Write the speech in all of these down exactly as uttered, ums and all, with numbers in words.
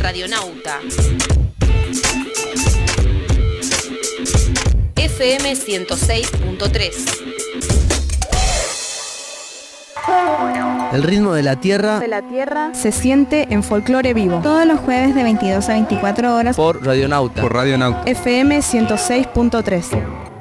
Radionauta. F M ciento seis punto tres. El ritmo de la tierra, de la tierra se siente en Folclore Vivo. Todos los jueves de veintidós a veinticuatro horas por Radionauta. Por Radionauta. F M ciento seis punto tres.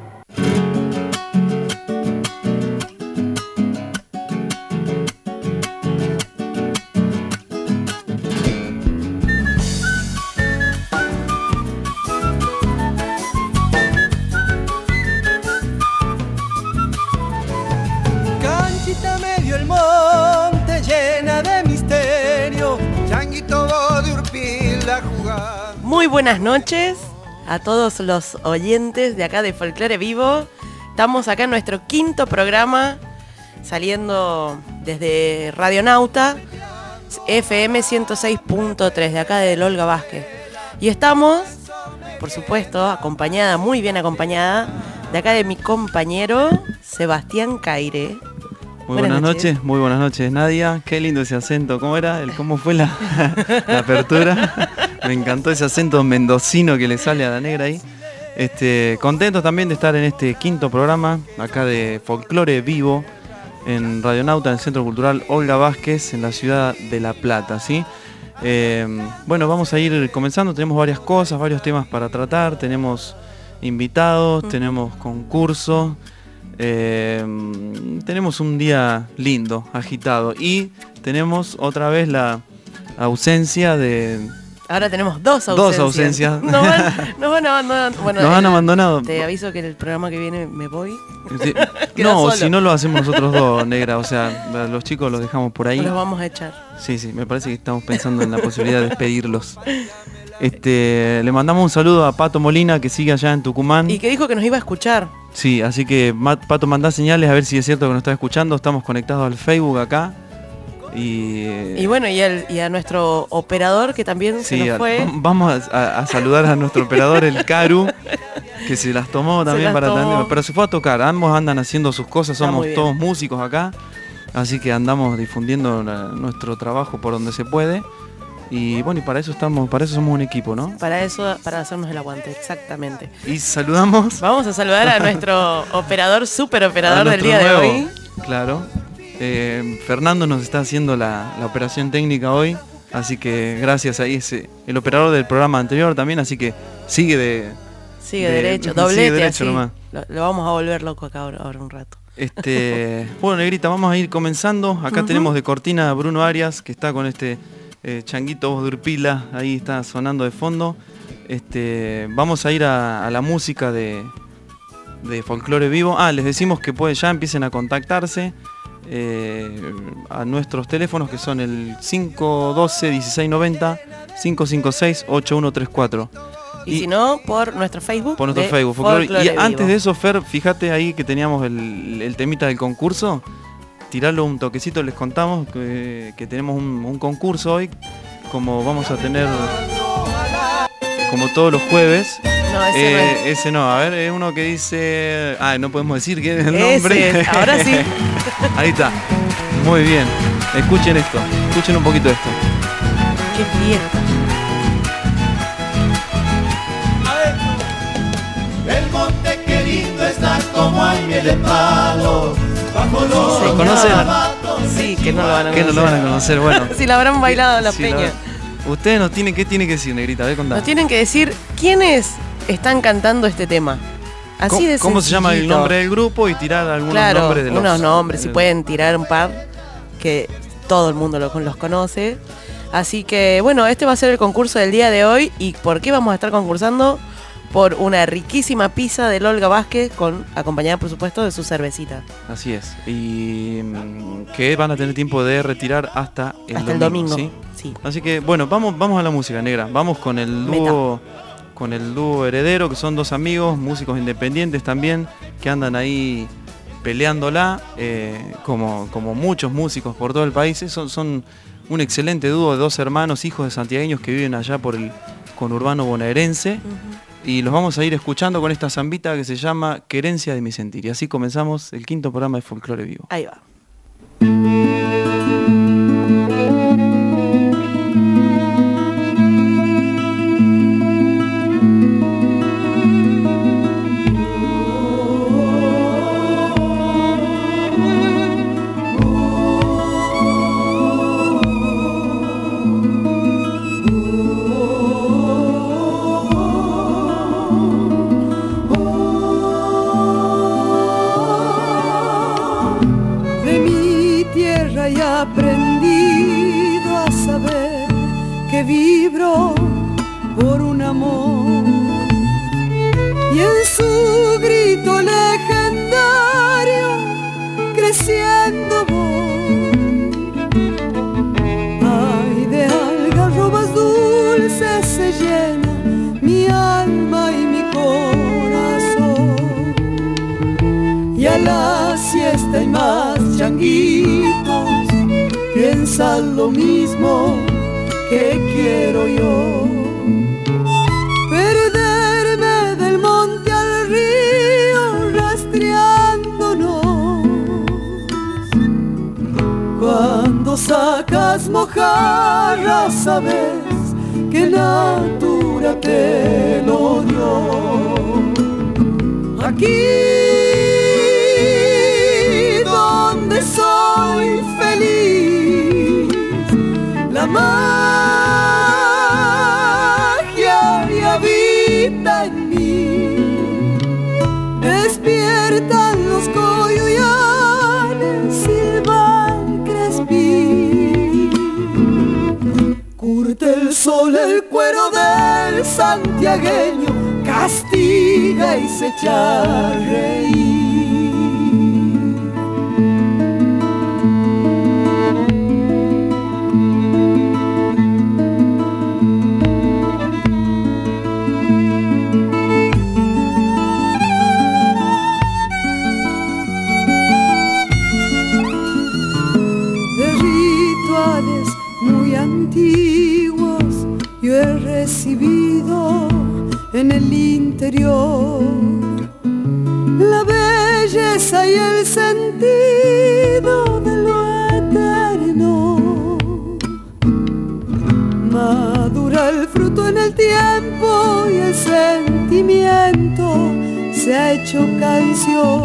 Muy buenas noches a todos los oyentes de acá de Folclore Vivo. Estamos acá en nuestro quinto programa, saliendo desde Radionauta, F M ciento seis punto tres, de acá de Olga Vázquez. Y estamos, por supuesto, acompañada, muy bien acompañada, de acá de mi compañero Sebastián Caire. Muy buenas, buenas noches. noches, muy buenas noches, Nadia. Qué lindo ese acento. ¿Cómo era? El, ¿Cómo fue la, la apertura? Me encantó ese acento mendocino que le sale a la negra ahí. Este, contentos también de estar en este quinto programa, acá de Folclore Vivo, en Radionauta, en el Centro Cultural Olga Vázquez, en la ciudad de La Plata, ¿sí? Eh, bueno, vamos a ir comenzando. Tenemos varias cosas, varios temas para tratar. Tenemos invitados, uh-huh. tenemos concursos. Eh, tenemos un día lindo, agitado, y tenemos otra vez la ausencia de... Ahora tenemos dos ausencias. Dos ausencias. Nos van, nos van abandonando. Bueno, nos han abandonado. Te aviso que en el programa que viene me voy. Sí. No, solo. Si no lo hacemos nosotros dos, negra. O sea, los chicos los dejamos por ahí. Los vamos a echar. Sí, sí, me parece que estamos pensando en la posibilidad de despedirlos. Este, le mandamos un saludo a Pato Molina, que sigue allá en Tucumán. Y que dijo que nos iba a escuchar. Sí, así que Pato, mandá señales a ver si es cierto que nos está escuchando. Estamos conectados al Facebook acá. Y, y bueno, y, el, y a nuestro operador que también sí, se nos fue. Vamos a, a saludar a nuestro operador, el Caru, que se las tomó también las para tomó. Pero se fue a tocar. Ambos andan haciendo sus cosas, somos todos músicos acá. Así que andamos difundiendo la, nuestro trabajo por donde se puede. Y bueno, y para eso estamos, para eso somos un equipo, ¿no? Para eso, para hacernos el aguante, exactamente. Y saludamos. Vamos a saludar a nuestro operador, super operador del día nuevo, de hoy. Claro. Eh, Fernando nos está haciendo la, la operación técnica hoy, así que gracias ahí, ese, el operador del programa anterior también, así que sigue de... Sigue de, derecho, doblete, sigue derecho así. Nomás. Lo, lo vamos a volver loco acá ahora, ahora un rato. Este, bueno, negrita, vamos a ir comenzando. Acá uh-huh. tenemos de cortina a Bruno Arias, que está con este eh, changuito voz de Urpila, ahí está sonando de fondo. Este, vamos a ir a, a la música de, de Folclore Vivo. Ah, les decimos que pueden, ya empiecen a contactarse. Eh, a nuestros teléfonos, que son el cinco uno dos, dieciséis noventa, cinco cinco seis, ocho uno tres cuatro. Y, y si no, por nuestro Facebook. Por nuestro Facebook. Folclore. Folclore y Vivo. Antes de eso, Fer, fíjate ahí que teníamos el, el temita del concurso. Tirarlo un toquecito, les contamos que, que tenemos un, un concurso hoy. Como vamos a tener, como todos los jueves. No, ese, eh, no es. ese no, a ver, es uno que dice... Ah, no podemos decir quién es el nombre. Ese, ahora sí. Ahí está. Muy bien. Escuchen esto. Escuchen un poquito esto. Qué fiesta. El monte qué lindo está como aire de palo. Bajo los ¿Se conocen? Sí, que no lo van a conocer. Que no lo van a conocer, bueno. Si la habrán bailado en la si peña. Lo... Ustedes nos tienen, ¿qué tienen que decir, negrita? A ver, contá. Nos tienen que decir quiénes están cantando este tema. Así ¿Cómo, de ¿Cómo se llama el nombre del grupo? Y tirar algunos claro, nombres de los... unos nombres, si pueden tirar un par, que todo el mundo los, los conoce. Así que, bueno, este va a ser el concurso del día de hoy. ¿Y por qué vamos a estar concursando? Por una riquísima pizza de Olga Vázquez, con, acompañada, por supuesto, de su cervecita. Así es. Y que van a tener tiempo de retirar hasta el hasta domingo. el domingo, ¿sí? Sí. Así que, bueno, vamos, vamos a la música, negra. Vamos con el dúo... con el dúo Heredero, que son dos amigos, músicos independientes también, que andan ahí peleándola, eh, como, como muchos músicos por todo el país. Son, son un excelente dúo de dos hermanos, hijos de santiagueños que viven allá por el conurbano bonaerense. Uh-huh. Y los vamos a ir escuchando con esta zambita que se llama Querencia de mi sentir. Y así comenzamos el quinto programa de Folclore Vivo. Ahí va. vibró por un amor y en su grito legendario creciendo voy. Ay, de algarrobas dulces se llena mi alma y mi corazón, y a la siesta y más changuitos piensan lo mismo que quiero yo. Perderme del monte al río rastreándonos. Cuando sacas mojarras sabes que natura te lo dio. Aquí donde soy feliz, la magia y habita en mí. Despiertan los coyoyanes, silba el crespí. Curte el sol el cuero del santiagueño, castiga y se echa a reír. Yo he recibido en el interior la belleza y el sentido de lo eterno. Madura el fruto en el tiempo y el sentimiento se ha hecho canción.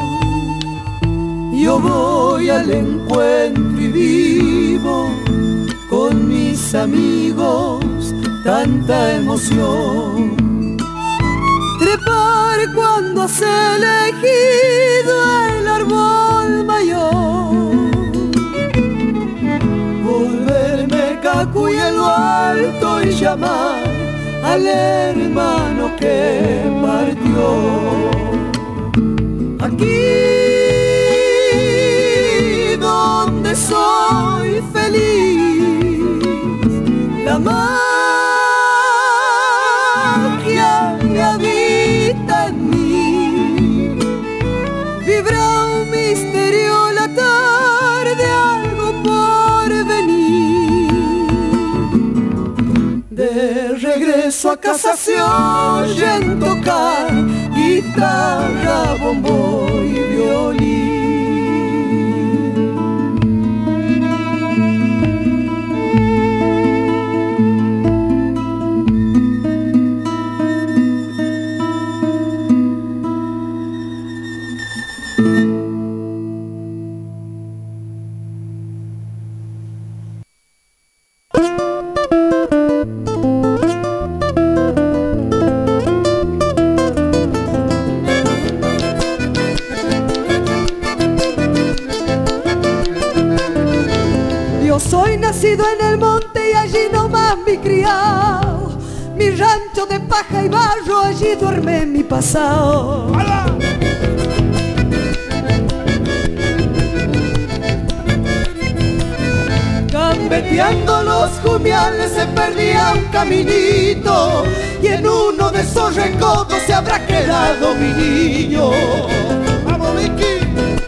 Yo voy al encuentro y vivo con mis amigos tanta emoción. Trepar cuando has elegido el árbol mayor, volverme cacuy en lo alto y llamar al hermano que partió. Aquí donde soy feliz, la magia que habita en mí. Vibra un misterio la tarde, algo por venir. De regreso a casa se oyen tocar guitarra, bombo y violín. Soy nacido en el monte y allí nomás mi criado. Mi rancho de paja y barro, allí duerme mi pasado. ¡Hala! Gambeteando los jumiales se perdía un caminito, y en uno de esos recodos se habrá quedado mi niño. ¡Vamos, Vicky!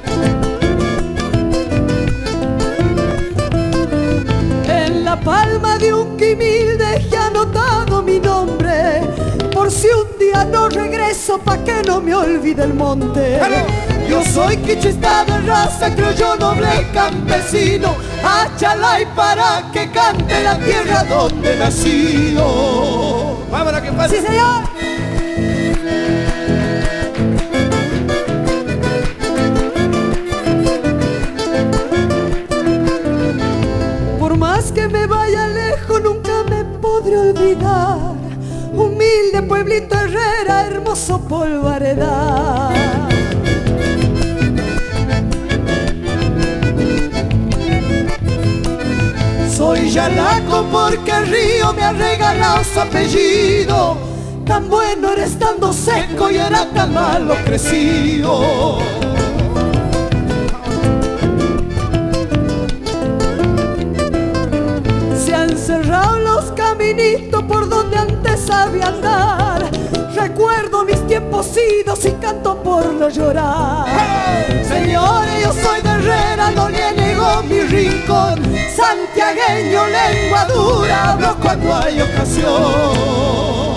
La palma de un quimil dejé anotado mi nombre, por si un día no regreso, pa' que no me olvide el monte. Yo soy quichista de raza, criollero noble campesino, achalay para que cante la tierra donde he nacido. ¡Vámonos que pasa! ¡Sí, señor! Que me vaya lejos nunca me podré olvidar. Humilde pueblito Herrera, hermoso polvaredal. soy Yalaco porque el río me ha regalado su apellido. Tan bueno era estando seco y era tan malo crecido. Se han cerrado los caminitos por donde antes sabía andar. Recuerdo mis tiempos idos y canto por no llorar. Señores, yo soy de Herrera, no le niego mi rincón. Santiagueño, lengua dura, hablo cuando hay ocasión.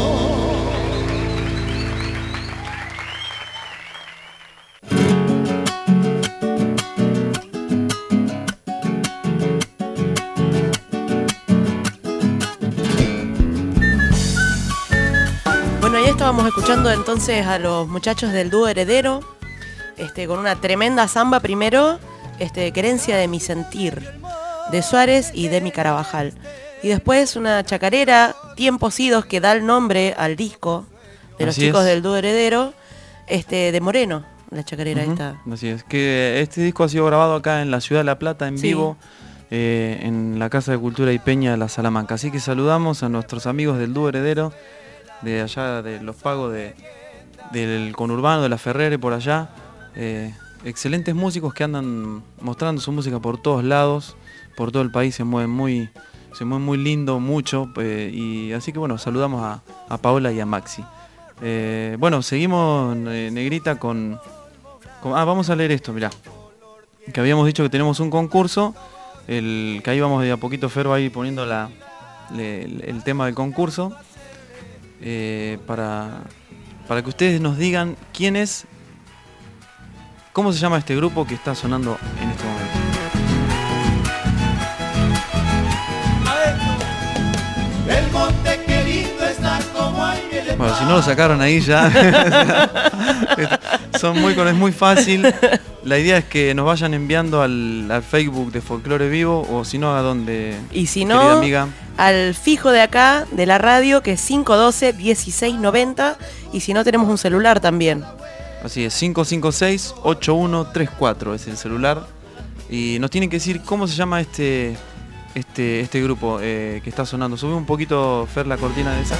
Bueno, ahí estábamos escuchando entonces a los muchachos del dúo Heredero, este, con una tremenda samba primero, este, Querencia de mi sentir, de Suárez y Demi Carabajal. Y después una chacarera, Tiempos idos, que da el nombre al disco de los Así chicos es. del dúo Heredero, este, de Moreno, la chacarera Uh-huh. esta. Así es, que este disco ha sido grabado acá en la ciudad de La Plata, en Sí. vivo, eh, en la Casa de Cultura y Peña de la Salamanca. Así que saludamos a nuestros amigos del dúo Heredero, de allá de Los Pagos, de, del conurbano, de la Ferrere, por allá. Eh, excelentes músicos que andan mostrando su música por todos lados, por todo el país, se mueven muy, se mueven muy lindo, mucho. Eh, y así que bueno, saludamos a, a Paola y a Maxi. Eh, bueno, seguimos, eh, Negrita, con, con... Ah, vamos a leer esto, mirá. Que habíamos dicho que tenemos un concurso, el que ahí vamos de a poquito, Fer va a ir poniendo la, le, el, el tema del concurso. Eh, para, para que ustedes nos digan quién es, cómo se llama este grupo que está sonando en este momento. El monte que lindo está como hay miel de Bueno, si no lo sacaron ahí ya. Son muy, es muy fácil. La idea es que nos vayan enviando al, al Facebook de Folclore Vivo, o si no, a donde, Y si querida no, amiga. al fijo de acá, de la radio, que es cinco uno dos, uno seis nueve cero. Y si no, tenemos un celular también. Así es, cinco cinco seis, ocho uno tres cuatro es el celular. Y nos tienen que decir cómo se llama este este este grupo eh, que está sonando. Sube un poquito, Fer, la cortina de esa.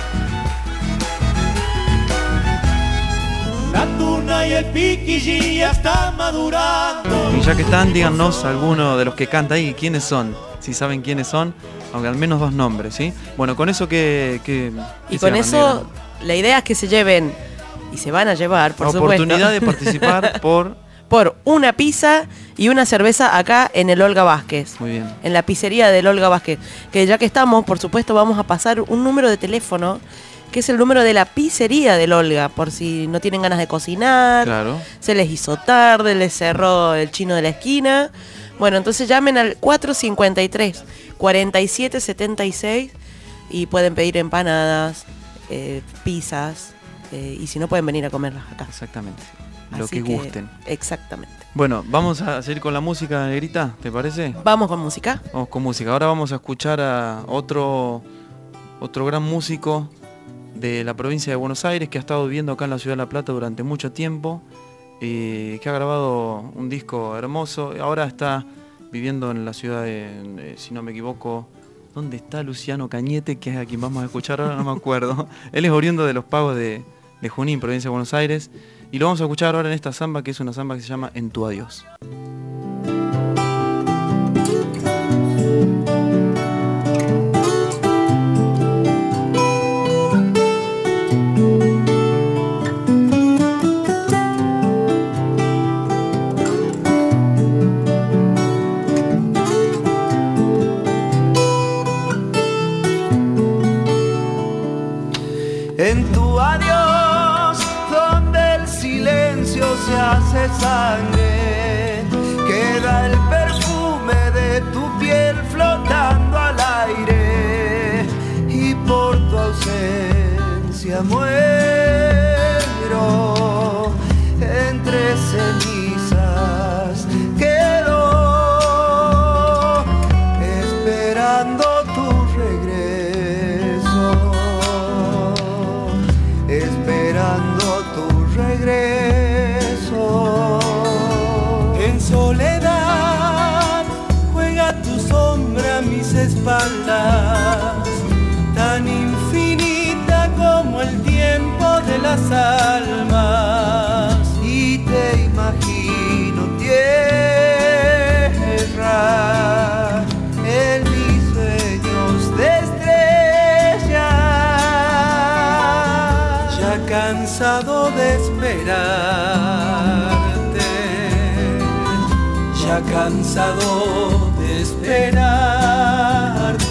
La tuna y el piquillín ya está madurando. Y ya que están, díganos alguno de los que canta ahí, quiénes son. Si saben quiénes son, aunque al menos dos nombres, ¿sí? Bueno, con eso que... que Y con eso, la idea es que se lleven, y se van a llevar, por oportunidad supuesto, de participar por... por una pizza y una cerveza acá en el Olga Vázquez. Muy bien. En la pizzería del Olga Vázquez. Que ya que estamos, por supuesto, vamos a pasar un número de teléfono, que es el número de la pizzería del Olga, por si no tienen ganas de cocinar, Claro. se les hizo tarde, les cerró el chino de la esquina. Bueno, entonces llamen al cuatro cinco tres, cuatro siete siete seis y pueden pedir empanadas, eh, pizzas, eh, y si no, pueden venir a comerlas acá. Exactamente. Lo Así que gusten. Exactamente. Bueno, vamos a seguir con la música, Negrita, ¿te parece? Vamos con música. Vamos con música. Ahora vamos a escuchar a otro, otro gran músico de la provincia de Buenos Aires que ha estado viviendo acá en la ciudad de La Plata durante mucho tiempo y que ha grabado un disco hermoso. Ahora está viviendo en la ciudad de, de, si no me equivoco, ¿dónde está Luciano Cañete? Que es a quien vamos a escuchar ahora, no me acuerdo. Él es oriundo de Los Pagos de, de Junín, provincia de Buenos Aires. Y lo vamos a escuchar ahora en esta samba, que es una samba que se llama En tu adiós. En tu adiós, donde el silencio se hace sangre, queda el perfume de tu piel flotando al aire, y por tu ausencia muero entre cenizas. Quedo esperando tu regreso, esperando tu regreso. En soledad juega tu sombra mi ser. espaldas, tan infinita como el tiempo de las almas. Y te imagino tierra en mis sueños de estrellas, ya cansado de esperarte, ya cansado de esperarte.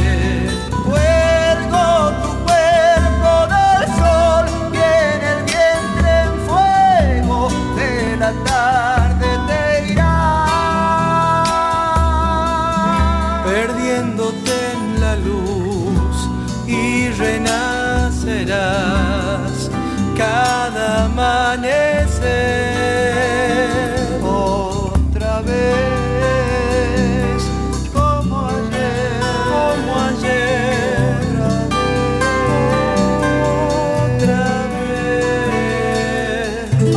Cuelgo tu cuerpo del sol y en el vientre en fuego de la tarde te irás, perdiéndote en la luz y renacerás cada amanecer otra vez, como ayer, como ayer, otra vez.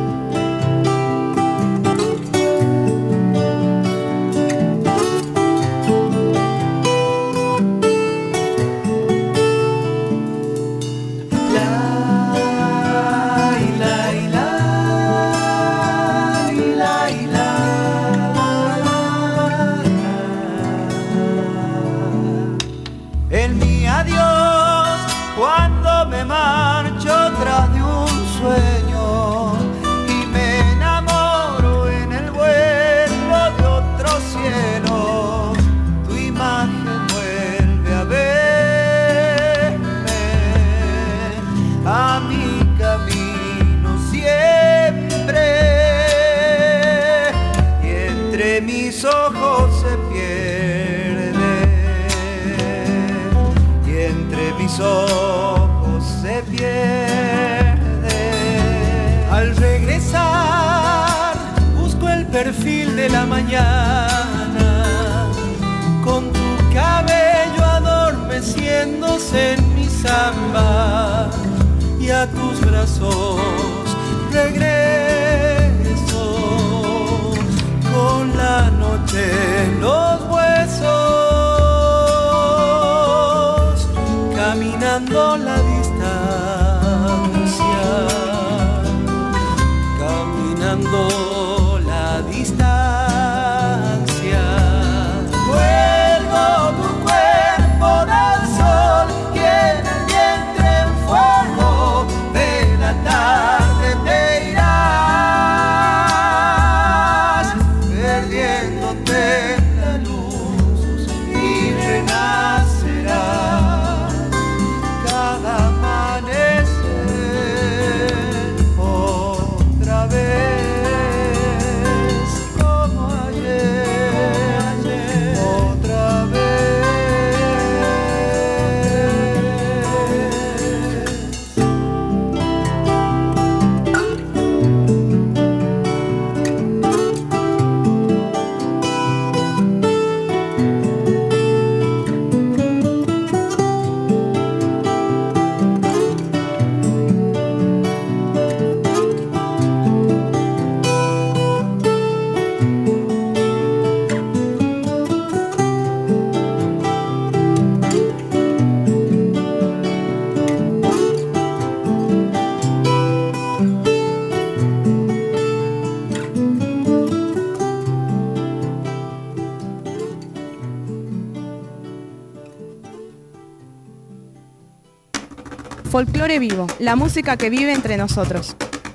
En mi adiós, cuando me marcho tras de un sueño y me enamoro en el vuelo de otro cielo, tu imagen vuelve a verme a mi camino siempre, y entre mis ojos se pierde, entre mis ojos se pierde. Al regresar busco el perfil de la mañana, con tu cabello adormeciéndose en mi samba, y a tus brazos regreso con la noche en los huesos, caminando la distancia, caminando la distancia. Vuelvo tu cuerpo del sol y en el vientre en fuego de la tarde te irás, perdiéndote en la luz y renacerás cada amanecer otra vez, como ayer, ayer, otra vez. Folclore vivo, la música que vive entre nosotros.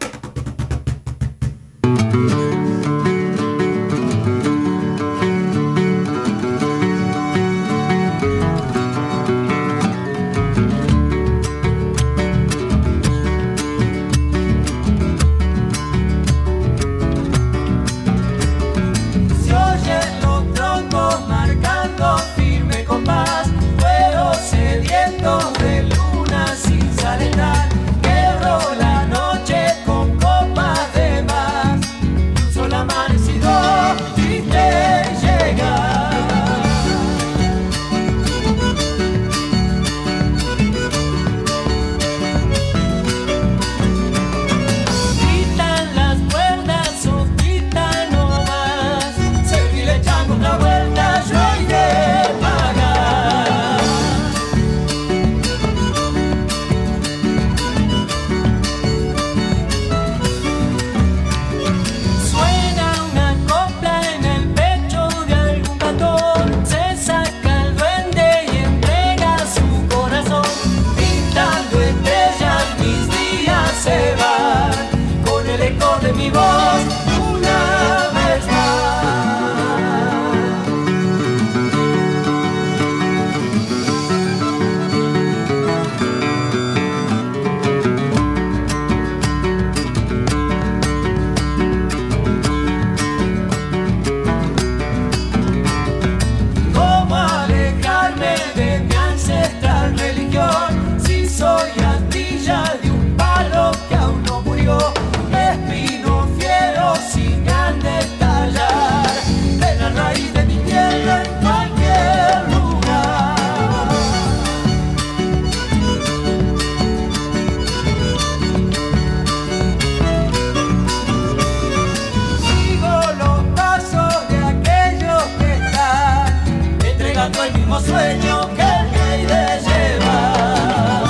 Se oyen los troncos marcando firme compás, fuego sediento de luna sin saletar, quebró la noche mi voz una vez más. ¿Cómo alejarme de mi ancestral religión si soy astilla de un palo que aún no murió? Un espino fiero sin ganas de tallar de la raíz de mi tierra en cualquier lugar. Sigo los pasos de aquellos que están entregando el mismo sueño que el rey de llevar.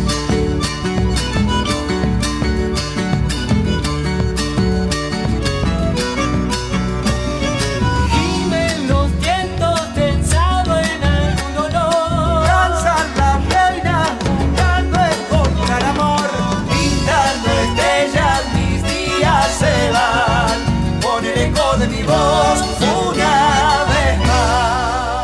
Gimen los vientos tensados en algún dolor. Danzan las reinas buscando encontrar amor. Pintando estrellas mis días se van. Con el eco de mi voz una vez más.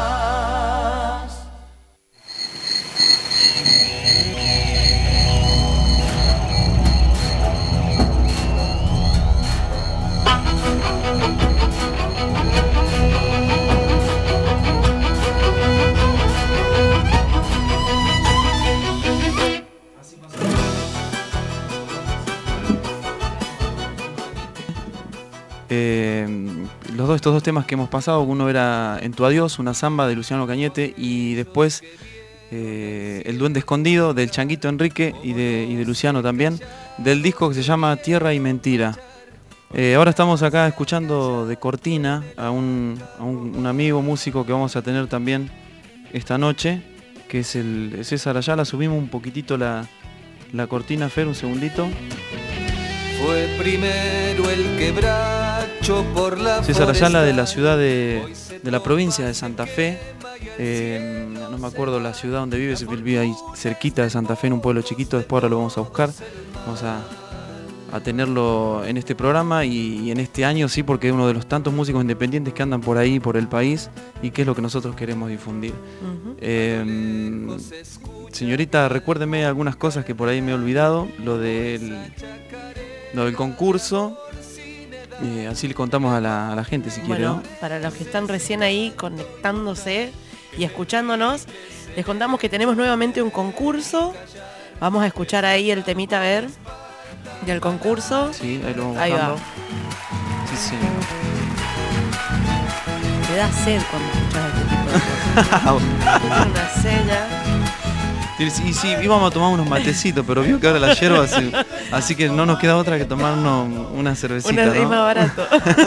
Eh, los dos, estos dos temas que hemos pasado, uno era En tu adiós, una samba de Luciano Cañete, y después eh, El duende escondido del Changuito Enrique y de, y de Luciano también, del disco que se llama Tierra y Mentira. Eh, ahora estamos acá escuchando de cortina a, un, a un, un amigo músico que vamos a tener también esta noche, que es el César Ayala. Subimos un poquitito la, la cortina, Fer, un segundito. Fue primero el quebracho por la César Ayala, de la ciudad de, de la provincia de Santa Fe. Eh, no me acuerdo la ciudad donde vive, vive ahí cerquita de Santa Fe, en un pueblo chiquito. Después ahora lo vamos a buscar. Vamos a, a tenerlo en este programa y, y en este año, sí, porque es uno de los tantos músicos independientes que andan por ahí, por el país, y que es lo que nosotros queremos difundir. Uh-huh. eh, señorita, recuérdeme algunas cosas que por ahí me he olvidado. Lo del... Lo del concurso, eh, así le contamos a la, a la gente si quiere. Bueno, ¿no? Para los que están recién ahí conectándose y escuchándonos, les contamos que tenemos nuevamente un concurso. Vamos a escuchar ahí el temita, a ver, del concurso. Sí, ahí lo vamos ahí buscando. va. Sí, sí. Te da sed cuando escuchas este tipo de cosas. Tiene una sella. Y sí, íbamos a tomar unos matecitos, pero vio que ahora la yerba hace, así que no nos queda otra que tomarnos una cervecita, una, ¿no? Es más barato.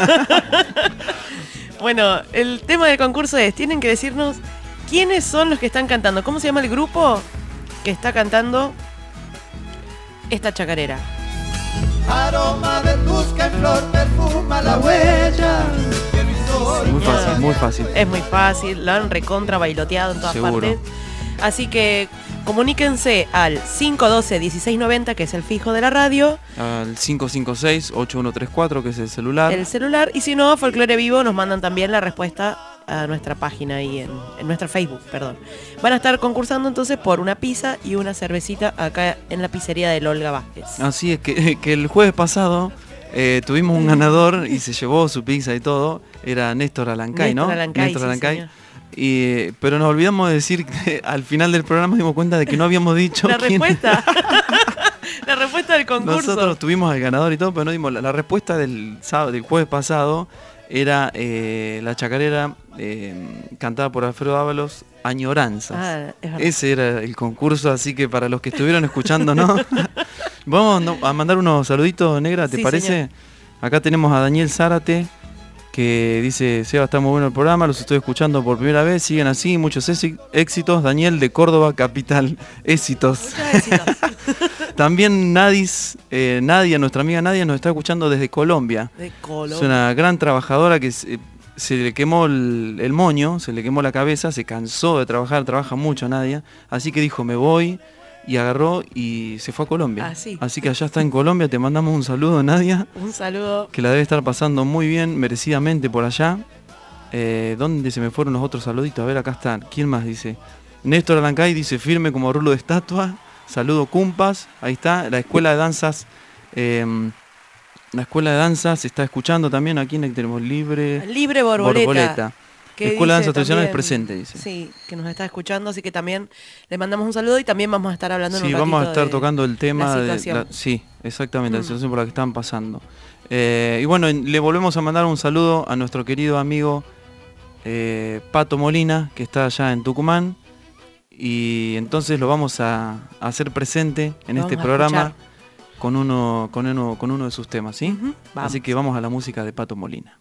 Bueno, el tema del concurso es, tienen que decirnos quiénes son los que están cantando. ¿Cómo se llama el grupo que está cantando esta chacarera? Aroma de tusca en flor perfuma la huella. Muy fácil, muy fácil. Es muy fácil, lo han recontra bailoteado en todas Seguro. partes. Así que comuníquense al cinco uno dos, uno seis nueve cero, que es el fijo de la radio. Al cinco cinco seis, ocho uno tres cuatro, que es el celular. El celular. Y si no, Folclore Vivo nos mandan también la respuesta a nuestra página ahí en, en nuestra Facebook, perdón. Van a estar concursando entonces por una pizza y una cervecita acá en la pizzería del Olga Vázquez. Así es que, que el jueves pasado eh, tuvimos un ganador y se llevó su pizza y todo. Era Néstor Alancay, Néstor ¿no? Alancay, Néstor sí, Alancay. señor. Y, pero nos olvidamos de decir que al final del programa nos dimos cuenta de que no habíamos dicho La quién respuesta. La respuesta del concurso. Nosotros tuvimos al ganador y todo, pero no dimos la, la respuesta del sábado, del jueves pasado. Era eh, la chacarera eh, cantada por Alfredo Ábalos, Añoranzas. Ah, es verdad. Ese era el concurso, así que para los que estuvieron escuchando, ¿no? Vamos no, a mandar unos saluditos, Negra, ¿te Sí, parece? señor. Acá tenemos a Daniel Zárate, que dice: Seba, está muy bueno el programa, los estoy escuchando por primera vez, siguen así, muchos éxi- éxitos. Daniel de Córdoba, capital, éxitos. Muchos éxitos. También Nadis, eh, Nadia, nuestra amiga Nadia, nos está escuchando desde Colombia. De Colombia. Es una gran trabajadora que se, se le quemó el, el moño, se le quemó la cabeza, se cansó de trabajar, trabaja mucho Nadia, así que dijo: me voy, y agarró y se fue a Colombia. Ah, sí. Así que allá está en Colombia, te mandamos un saludo, Nadia, Un saludo. que la debe estar pasando muy bien, merecidamente por allá. Eh, ¿Dónde se me fueron los otros saluditos? A ver, acá están. ¿Quién más dice? Néstor Alancay dice firme como rulo de estatua. Saludo Cumpas. Ahí está. La escuela de danzas. Eh, la escuela de danzas se está escuchando también. Aquí en el tenemos libre. Libre Borboleta. Borboleta. que Escuela de dice danzas tradicionales también- presente, dice. Sí, que nos está escuchando, así que también le mandamos un saludo y también vamos a estar hablando en Sí, un vamos a ratito estar de tocando el tema la de situación. la- sí, exactamente, Mm. la situación por la que están pasando. Eh, y bueno, le volvemos a mandar un saludo a nuestro querido amigo eh, Pato Molina, que está allá en Tucumán. Y entonces lo vamos a, a hacer presente en Lo este vamos a programa escuchar. con uno, con, uno, con uno de sus temas, ¿sí? Ujú, vamos. Así que vamos a la música de Pato Molina.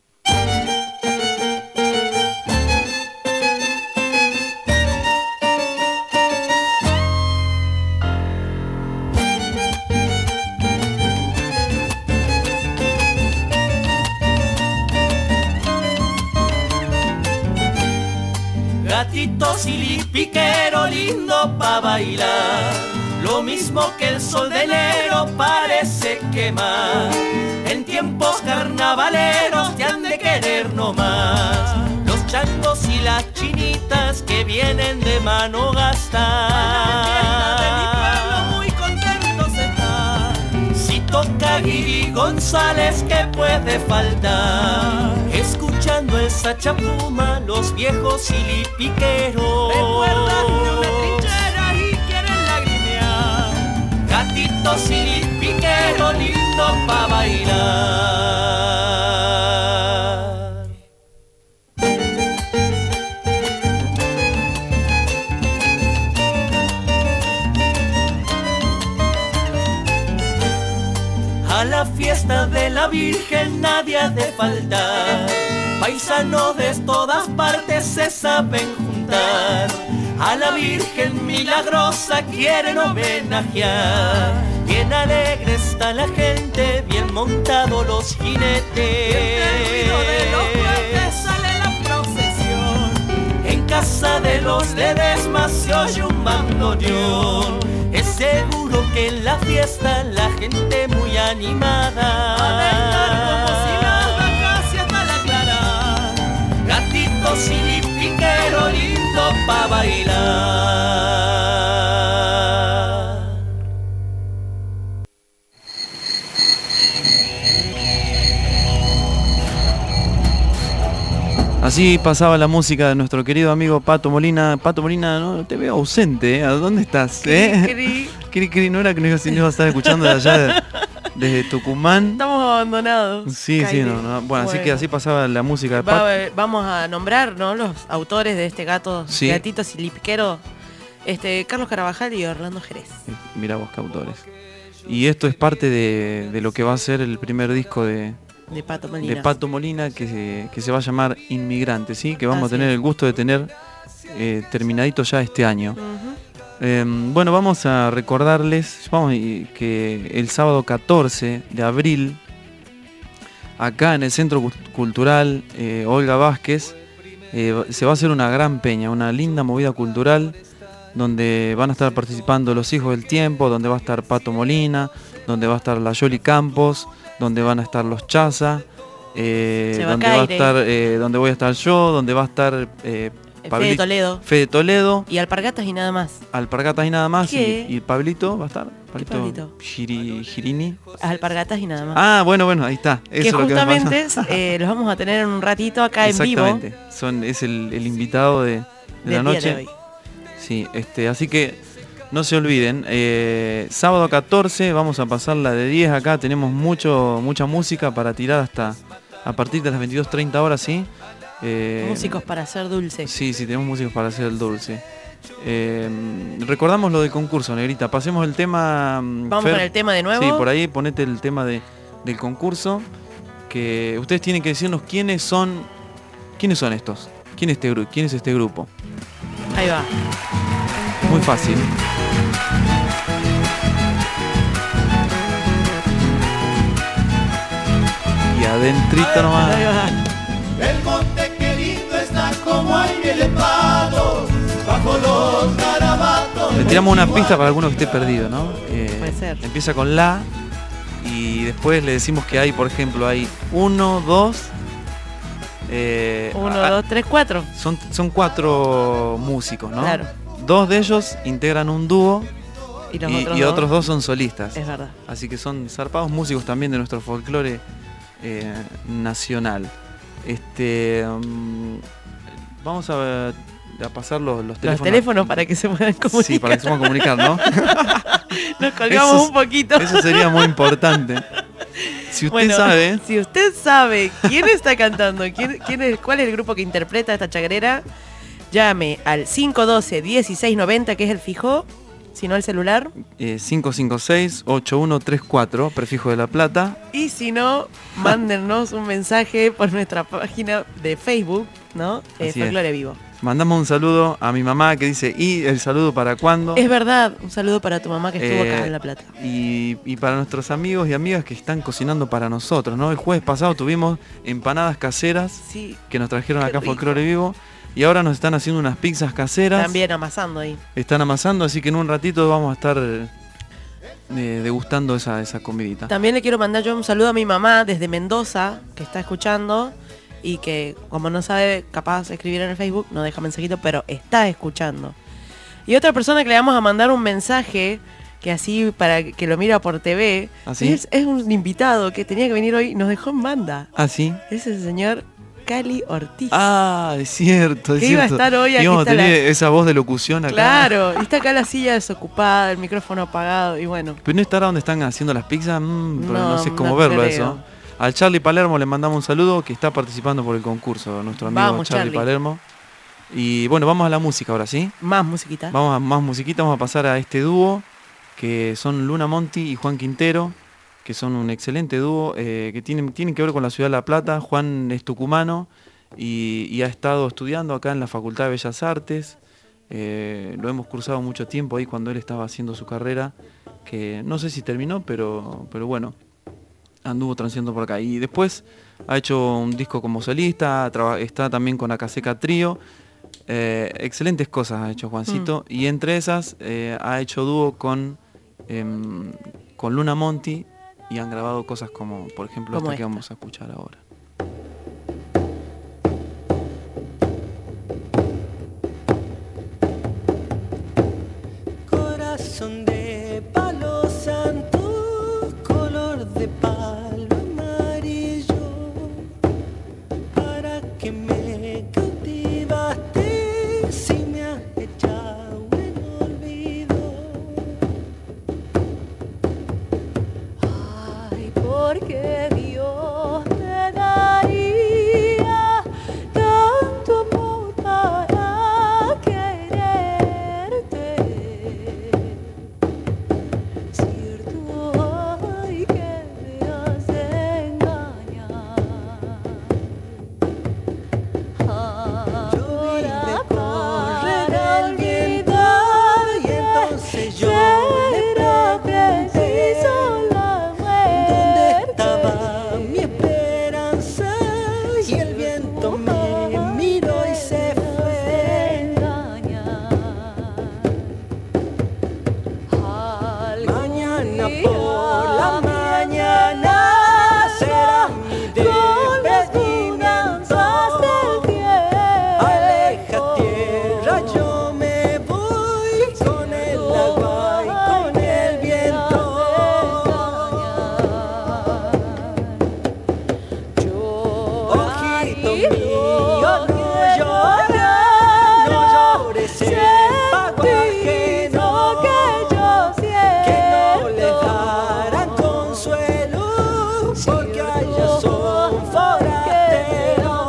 Gatito silipiquero lindo pa' bailar, lo mismo que el sol de enero parece quemar. En tiempos carnavaleros te han de querer nomás, los changos y las chinitas que vienen de mano gastar. A la fiesta de mi pueblo muy contentos están, si toca Guiri González, ¿qué puede faltar? Escuchando esa chapuma, los viejos silipiqueros recuerdan de una trinchera y quieren lagrimear. Gatito silipiquero lindo pa' bailar. A la fiesta de la Virgen nadie ha de faltar, paisanos de todas partes se saben juntar. A la Virgen milagrosa quieren homenajear, bien alegre está la gente, bien montados los jinetes. Entre el ruido de los fuertes sale la procesión, en casa de los Ledesma se oye un bandoneón. Es seguro que en la fiesta la gente muy animada a bailar como si nada, casi hasta la clara. Gatito silipiquero lindo pa' bailar. Así pasaba la música de nuestro querido amigo Pato Molina. Pato Molina, no te veo ausente, ¿eh? ¿A dónde estás? ¿Eh? Cri, Cri, cri, no era que nos ibas a estar escuchando de allá, de- desde Tucumán. Estamos abandonados. Sí, sí, Kairi. no, no. Bueno, así que así pasaba la música de Pato. Va- vamos a nombrar, ¿no?, los autores de este gato, Sí. gatito silipiquero, este, Carlos Carabajal y Orlando Jerez. Mirá vos, qué autores. Y esto es parte de, de lo que va a ser el primer disco de, De Pato Molina. de Pato Molina, que se, que se va a llamar Inmigrante, ¿sí? Que vamos Así a tener es. el gusto de tener eh, terminadito ya este año. Ujú. Eh, bueno, vamos a recordarles vamos, y- que el sábado catorce de abril, acá en el Centro Cult- Cultural eh, Olga Vázquez, eh, se va a hacer una gran peña, una linda movida cultural, donde van a estar participando los Hijos del Tiempo, donde va a estar Pato Molina, donde va a estar la Yoli Campos, donde van a estar los Chaza, eh, Se va donde va a Caire. estar, eh, donde voy a estar yo, donde va a estar eh, Fede Pabli- Toledo. Fede Toledo, Y Alpargatas y nada más. Alpargatas y nada más, y, ¿Qué? y Pablito va a estar, Pablito, Pablito? Giri- Girini. Alpargatas y nada más. Ah, bueno, bueno, ahí está. Eso que es lo que me pasa. justamente eh, los vamos a tener en un ratito acá en vivo Exactamente. Son, es el, el invitado de, de la del día noche. de hoy. Sí, este, así que no se olviden, eh, sábado catorce vamos a pasarla de diez acá, tenemos mucho mucha música para tirar hasta a partir de las veintidós treinta horas, ¿sí? Eh, Músicos para hacer dulce. Sí, sí, tenemos músicos para hacer el dulce. Eh, recordamos lo del concurso, Negrita, pasemos el tema... mm, Vamos Fer. con el tema de nuevo. Sí, por ahí ponete el tema de, del concurso, que ustedes tienen que decirnos quiénes son, quiénes son estos, quién es este, gru- quién es este grupo. Ahí va. Muy fácil. Y adentrito nomás. Ahí va. El monte que lindo está como aire de palo, bajo los garabatos Le tiramos una pista para alguno que esté perdido, ¿no? Eh, Puede ser. Empieza con la y después le decimos que hay, por ejemplo, hay uno, dos. Eh, Uno, a- dos, tres, cuatro. Son, son cuatro músicos, ¿no? Claro. Dos de ellos integran un dúo Y los y, otros, y dos, otros dos son solistas. Es verdad. Así que son zarpados músicos también de nuestro folclore eh, nacional. Este, um, vamos a, a pasar los, los teléfonos. Los teléfonos para que se puedan comunicar. Sí, para que se puedan comunicar, ¿no? Nos colgamos Eso- un poquito. Eso sería muy importante. Si usted Bueno, sabe, si usted sabe quién está cantando, quién, quién es, cuál es el grupo que interpreta esta chacarera, llame al cinco uno dos, uno seis nueve cero, que es el fijo, si no el celular. eh, cinco cinco seis, ocho uno tres cuatro, prefijo de La Plata. Y si no, mándennos un mensaje por nuestra página de Facebook, ¿no? Eh, Así es. Folclore Vivo. Mandamos un saludo a mi mamá que dice, ¿y el saludo para cuándo? Es verdad, un saludo para tu mamá que estuvo Eh, acá en La Plata. Y, y para nuestros amigos y amigas que están cocinando para nosotros, ¿no? El jueves pasado tuvimos empanadas caseras Sí, que nos trajeron Qué acá a rico. Folclore Vivo. Y ahora nos están haciendo unas pizzas caseras. también amasando ahí. Están amasando, así que en un ratito vamos a estar eh, degustando esa, esa comidita. También le quiero mandar yo un saludo a mi mamá desde Mendoza, que está escuchando y que, como no sabe capaz de escribir en el Facebook, no deja mensajito, pero está escuchando. Y otra persona que le vamos a mandar un mensaje, que así para que lo mira por T V, ¿Ah, sí? es, es un invitado que tenía que venir hoy y nos dejó en banda. ¿Ah, sí? Es el señor Cali Ortiz. Ah, es cierto, es Que iba a cierto. estar hoy, aquí Íbamos a está la- tener esa voz de locución acá. Claro, y está acá la silla desocupada, el micrófono apagado y bueno. Pero no estará donde están haciendo las pizzas, Mm, pero no, No, sé cómo no verlo creo. eso. Al Charlie Palermo le mandamos un saludo que está participando por el concurso, nuestro amigo Vamos, Charlie, Charlie. Palermo. Y bueno, vamos a la música ahora, ¿sí? Más musiquita. Vamos a más musiquita, vamos a pasar a este dúo, que son Luna Monti y Juan Quintero, que son un excelente dúo, eh, que tienen, tienen que ver con la ciudad de La Plata. Juan es tucumano y, y ha estado estudiando acá en la Facultad de Bellas Artes. Eh, lo hemos cruzado mucho tiempo ahí cuando él estaba haciendo su carrera, que no sé si terminó, pero, pero bueno, anduvo transitando por acá. Y después ha hecho un disco como solista, traba- está también con Acaseca Trío. Eh, excelentes cosas ha hecho Juancito. Mm. Y entre esas eh, ha hecho dúo con, em, con Luna Monti y han grabado cosas como, por ejemplo, Como esta que esta. vamos a escuchar ahora. Corazón de palo santo, color de palo amarillo, para que me cautivaste si me has echado en olvido. Ay, porque Dios te daría tanto amor para quererte. Cierto hay que me hace engañar. Ahora Correr para el viento y entonces yo le será preciso la ¿dónde muerte. estaba mi esperanza? Y el viento me miró y se fue. Mañana por la mañana será mi despedimiento. Aleja tierra, yo me voy con el agua y con el viento. Ojito mío, no llores, no llores el pago ajeno, que no le darán consuelo, porque allá son forasteros.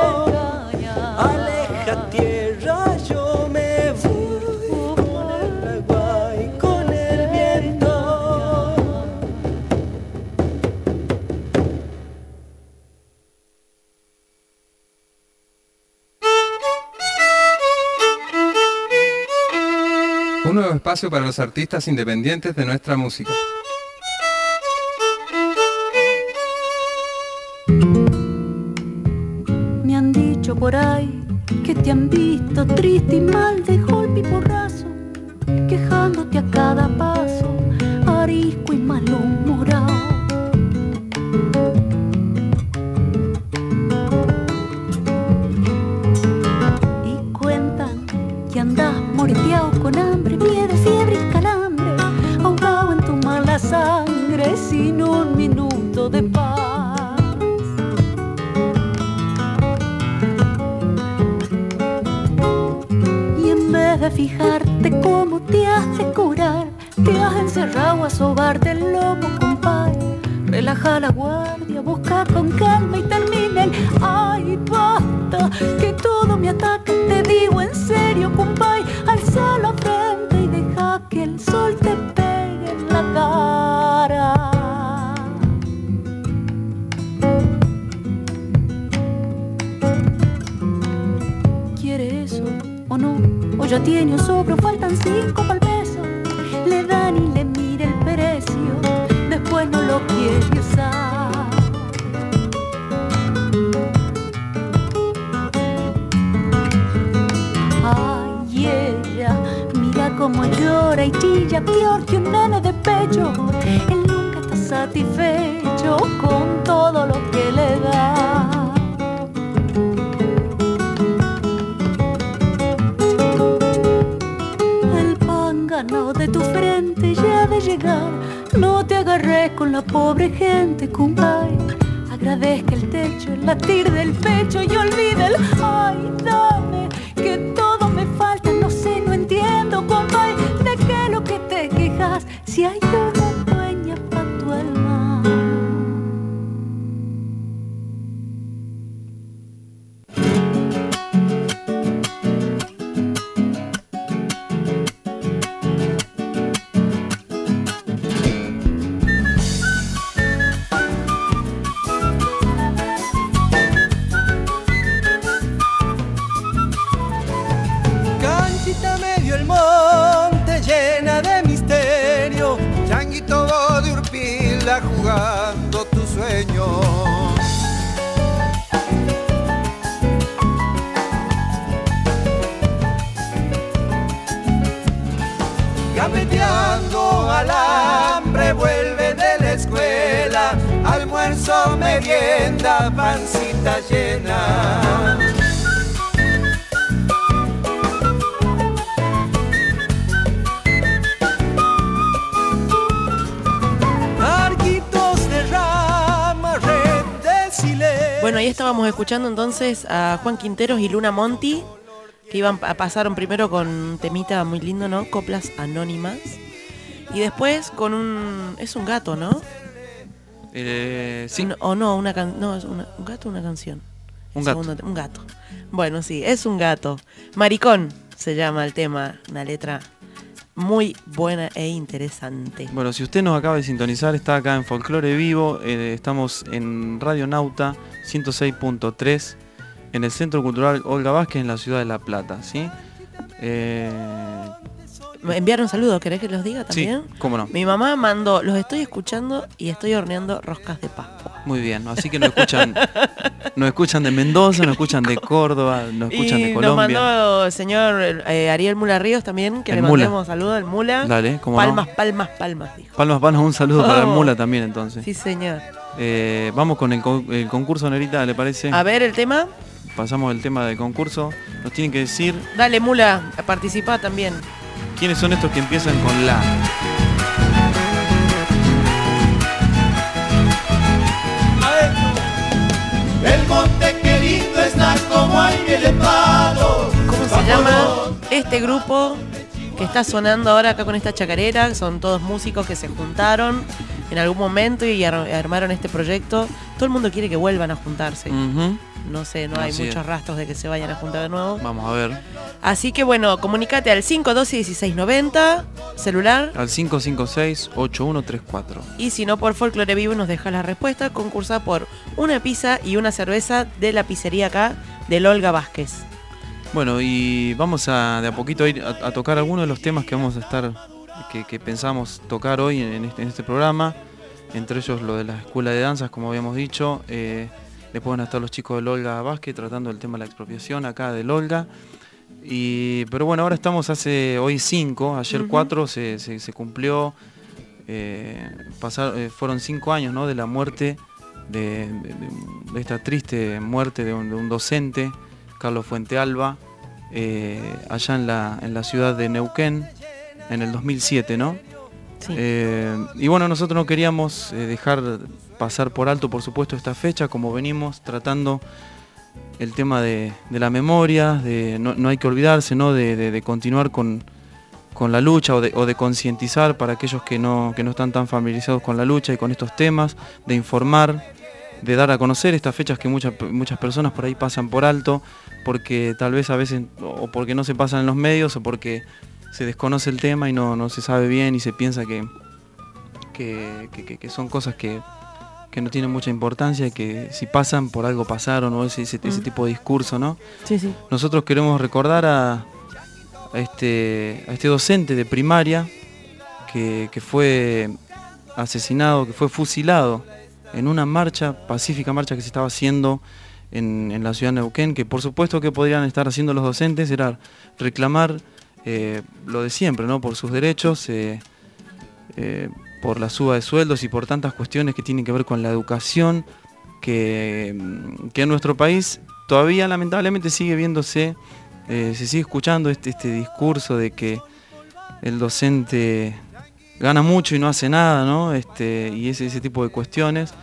Aleja tierra, yo me voy con el agua y con el viento. Un nuevo espacio para los artistas independientes de nuestra música. Me han dicho por ahí que te han visto triste y mal de golpe y porrazo. quejándote a cada paso, arisco y malhumorado. Y cuentan que andas moreteado con hambre, miedo, fiebre y calambre, ahogado en tu mala sangre sin un minuto de paz. De fijarte cómo te has de curar, te has encerrado a sobarte el lomo, compay. Relaja la guardia, busca con calma y termina el ay, basta, que todo me ataca, te digo en serio, compay. Alza la frente y deja que el sol te pegue en la cara. ¿Quiere eso o no? O ya tiene un sobro, faltan cinco pa'l peso. Le dan y le mira el precio, después no lo quiere usar. Ay, ella, mira cómo llora y chilla, peor que un nene de pecho. Él nunca está satisfecho con todo lo que le da. De tu frente ya de llegar, no te agarres con la pobre gente, compay. Agradezca el techo, el latir del pecho y olvida el ay, dame, que todo me falta, no sé, no entiendo, compay. ¿De qué lo que te quejas si hay una dueña pa' tu alma? Jugando tu sueño. Gambeteando al hambre, vuelve de la escuela, almuerzo, merienda, pancita llena. Bueno, ahí estábamos escuchando entonces a Juan Quinteros y Luna Monti, que iban a pasaron primero con un temita muy lindo, ¿no? Coplas anónimas. Y después con un... es un gato, ¿no? Eh, sí. Un, o no, una can, no, es una, un gato o una canción. Un gato. Segundo, un gato. Bueno, sí, es un gato. Maricón se llama el tema, una letra muy buena e interesante. Bueno, si usted nos acaba de sintonizar, está acá en Folclore Vivo, eh, estamos en Radio Nauta ciento seis punto tres, en el Centro Cultural Olga Vázquez, en la ciudad de La Plata, ¿sí? Eh... Me enviaron saludos, ¿querés que los diga también? Sí, cómo no. Mi mamá mandó, los estoy escuchando y estoy horneando roscas de Pascua. Muy bien, así que nos escuchan, nos escuchan de Mendoza, nos escuchan de Córdoba, nos escuchan y de Colombia. Nos mandó el señor eh, Ariel Mula Ríos también, que el le Mula. mandemos saludos al Mula. Dale, cómo palmas, no. palmas, palmas, dijo. Palmas, palmas, un saludo Oh. para el Mula también entonces. Sí, señor. Eh, vamos con el, co- el concurso, Nerita, ¿le parece? A ver el tema. Pasamos el tema del concurso. Nos tienen que decir Dale, Mula, participa también. quiénes son estos que empiezan con la. El monte que lindo está como aire de palo. ¿Cómo se llama este grupo que está sonando ahora acá con esta chacarera? Son todos músicos que se juntaron en algún momento y ar- armaron este proyecto. Todo el mundo quiere que vuelvan a juntarse. Uh-huh. No sé, no hay Así muchos es. rastros de que se vayan a juntar de nuevo. Vamos a ver. Así que bueno, comunícate al cinco uno dos, uno seis nueve cero, celular. Al cinco cinco seis, ocho uno tres cuatro. Y si no, por Folclore Vivo nos dejas la respuesta. Concursa por una pizza y una cerveza de la pizzería acá, del Olga Vázquez. Bueno, y vamos a de a poquito a ir a, a tocar algunos de los temas que vamos a estar, que, que pensamos tocar hoy en este, en este programa. Entre ellos lo de la escuela de danzas, como habíamos dicho. Eh, después van a estar los chicos del Olga Vázquez tratando el tema de la expropiación acá del Olga. Y, pero bueno, ahora estamos hace, hoy cinco, ayer cuatro, uh-huh. se, se, se cumplió, eh, pasar, eh, fueron cinco años, ¿no?, de la muerte, de, de, de esta triste muerte de un, de un docente, Carlos Fuentealba, eh, allá en la, en la ciudad de Neuquén, en el dos mil siete, ¿no? Sí. Eh, y bueno, nosotros no queríamos eh, dejar pasar por alto, por supuesto, esta fecha, como venimos tratando el tema de, de la memoria, de no, no hay que olvidarse, ¿no?, de, de, de continuar con, con la lucha o de, o de concientizar para aquellos que no, que no están tan familiarizados con la lucha y con estos temas, de informar, de dar a conocer estas fechas que muchas, muchas personas por ahí pasan por alto, porque tal vez a veces, o porque no se pasan en los medios, o porque se desconoce el tema y no, no se sabe bien y se piensa que, que, que, que son cosas que, que no tienen mucha importancia y que si pasan por algo pasaron, o ese, ese, mm. ese tipo de discurso, ¿no? Sí, sí. Nosotros queremos recordar a, a, este, a este docente de primaria que, que fue asesinado, que fue fusilado en una marcha, pacífica marcha que se estaba haciendo en, en la ciudad de Neuquén, que por supuesto que podrían estar haciendo los docentes, era reclamar eh, lo de siempre, ¿no?, por sus derechos, eh, eh, por la suba de sueldos y por tantas cuestiones que tienen que ver con la educación, que, que en nuestro país todavía lamentablemente sigue viéndose, eh, se sigue escuchando este, este discurso de que el docente gana mucho y no hace nada, ¿no? Este, y ese, ese tipo de cuestiones,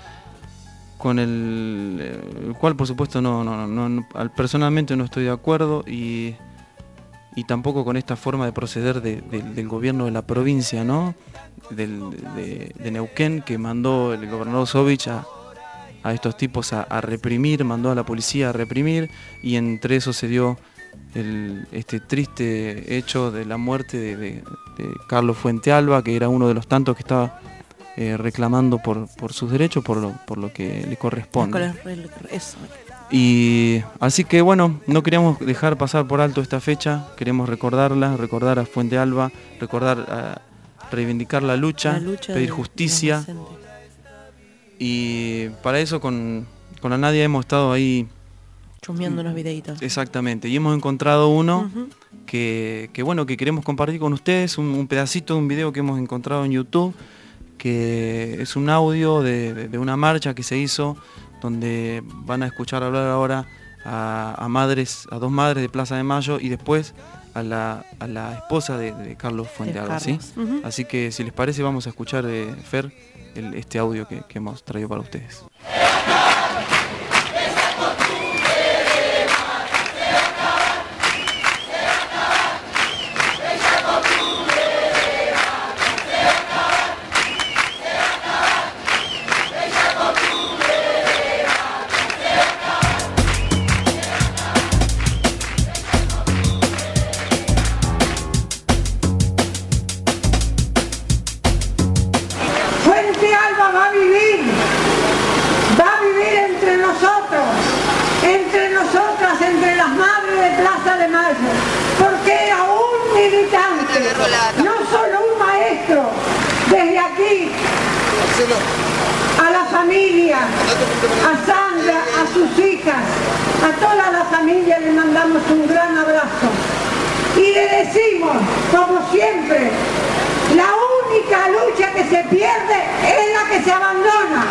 con el, el cual por supuesto no, no, no, no, personalmente no estoy de acuerdo, y, y tampoco con esta forma de proceder de, de, del gobierno de la provincia, ¿no?, del, de, de Neuquén, que mandó el gobernador Sovich a, a estos tipos a, a reprimir, mandó a la policía a reprimir, y entre eso se dio el, este triste hecho de la muerte de, de, de Carlos Fuentealba, que era uno de los tantos que estaba eh, reclamando por, por sus derechos, por lo, por lo que le corresponde. Eso. Y así que bueno, no queríamos dejar pasar por alto esta fecha, queremos recordarla, recordar a Fuentealba, recordar, a reivindicar la lucha, la lucha pedir de, justicia. De y para eso con, con la Nadia hemos estado ahí chusmeando unos videitos. Exactamente, y hemos encontrado uno uh-huh. que, que bueno, que queremos compartir con ustedes, un, un pedacito de un video que hemos encontrado en YouTube, que es un audio de, de, de una marcha que se hizo, donde van a escuchar hablar ahora a, a madres, a dos madres de Plaza de Mayo, y después a la, a la esposa de, de Carlos Fuentealba, ¿sí? Uh-huh. Así que si les parece vamos a escuchar, eh, Fer, el, este audio que, que hemos traído para ustedes. No solo un maestro, desde aquí, a la familia, a Sandra, a sus hijas, a toda la familia le mandamos un gran abrazo. Y le decimos, como siempre, la única lucha que se pierde es la que se abandona.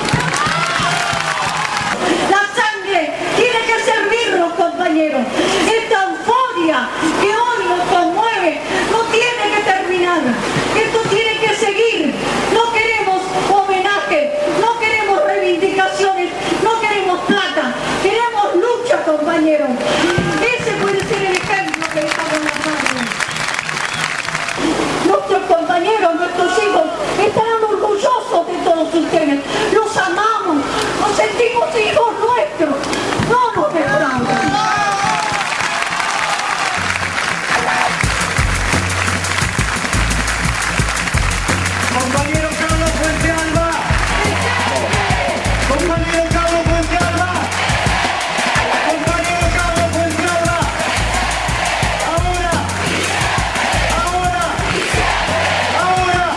La sangre tiene que servirnos, compañeros. Esta euforia que hoy nos conmueve no tiene que terminar. Esto tiene que seguir. No queremos homenaje, no queremos reivindicaciones, no queremos plata. Queremos lucha, compañeros. Ese puede ser el ejemplo que dejamos en las manos. Nuestros compañeros, nuestros hijos estarán orgullosos de todos ustedes. Los amamos, nos sentimos hijos nuestros. No nos defraudan. Compañero Carlos Fuentealba. Compañero Carlos Fuentealba. Compañero Carlos Fuentealba. Ahora. Ahora. Ahora.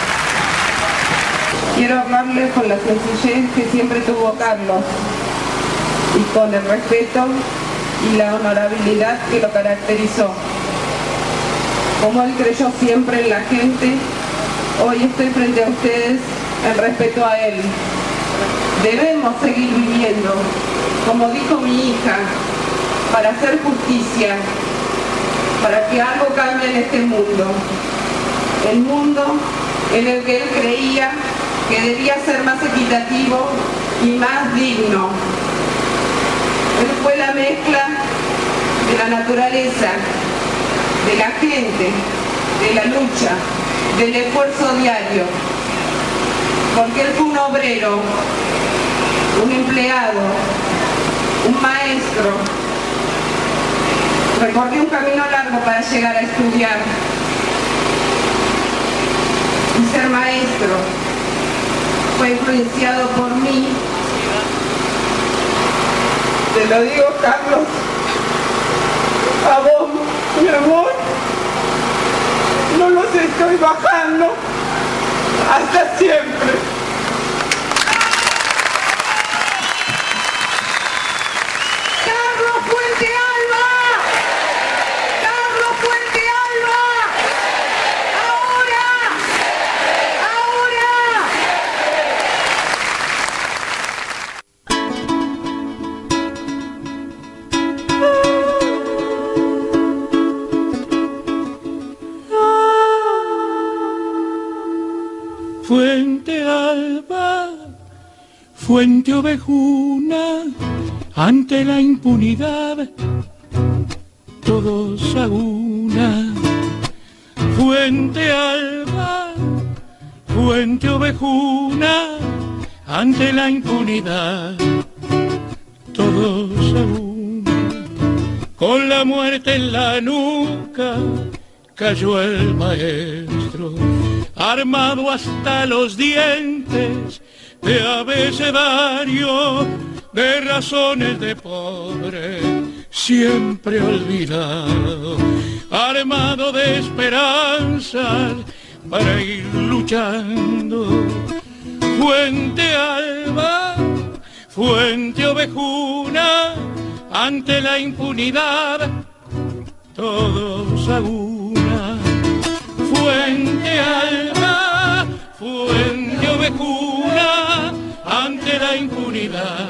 Quiero hablarles con la sencillez que siempre tuvo Carlos. y con el respeto y la honorabilidad que lo caracterizó. Como él creyó siempre en la gente, hoy estoy frente a ustedes en respeto a él. Debemos seguir viviendo, como dijo mi hija, para hacer justicia, para que algo cambie en este mundo. El mundo en el que él creía que debía ser más equitativo y más digno. Él fue la mezcla de la naturaleza, de la gente, de la lucha, del esfuerzo diario. Porque él fue un obrero, un empleado, un maestro. Recorrió un camino largo para llegar a estudiar y ser maestro. Fue influenciado por mí. Te lo digo, Carlos, a vos, mi amor, no los estoy bajando hasta siempre. ¡Carlos Puente Alba! ¡Carlos Puente Alba! ¡Ahora! ¡Ahora! Fuente Alba, fuente ovejuna, ante la impunidad todos a una. Fuente Alba, fuente ovejuna, ante la impunidad todos a una. Con la muerte en la nuca cayó el maestro, armado hasta los dientes de abecedario de razones de pobre, siempre olvidado, armado de esperanzas para ir luchando. Fuente Alba, fuente ovejuna, ante la impunidad todos a una. Fuente Alba, fuente ovejuna, ante la impunidad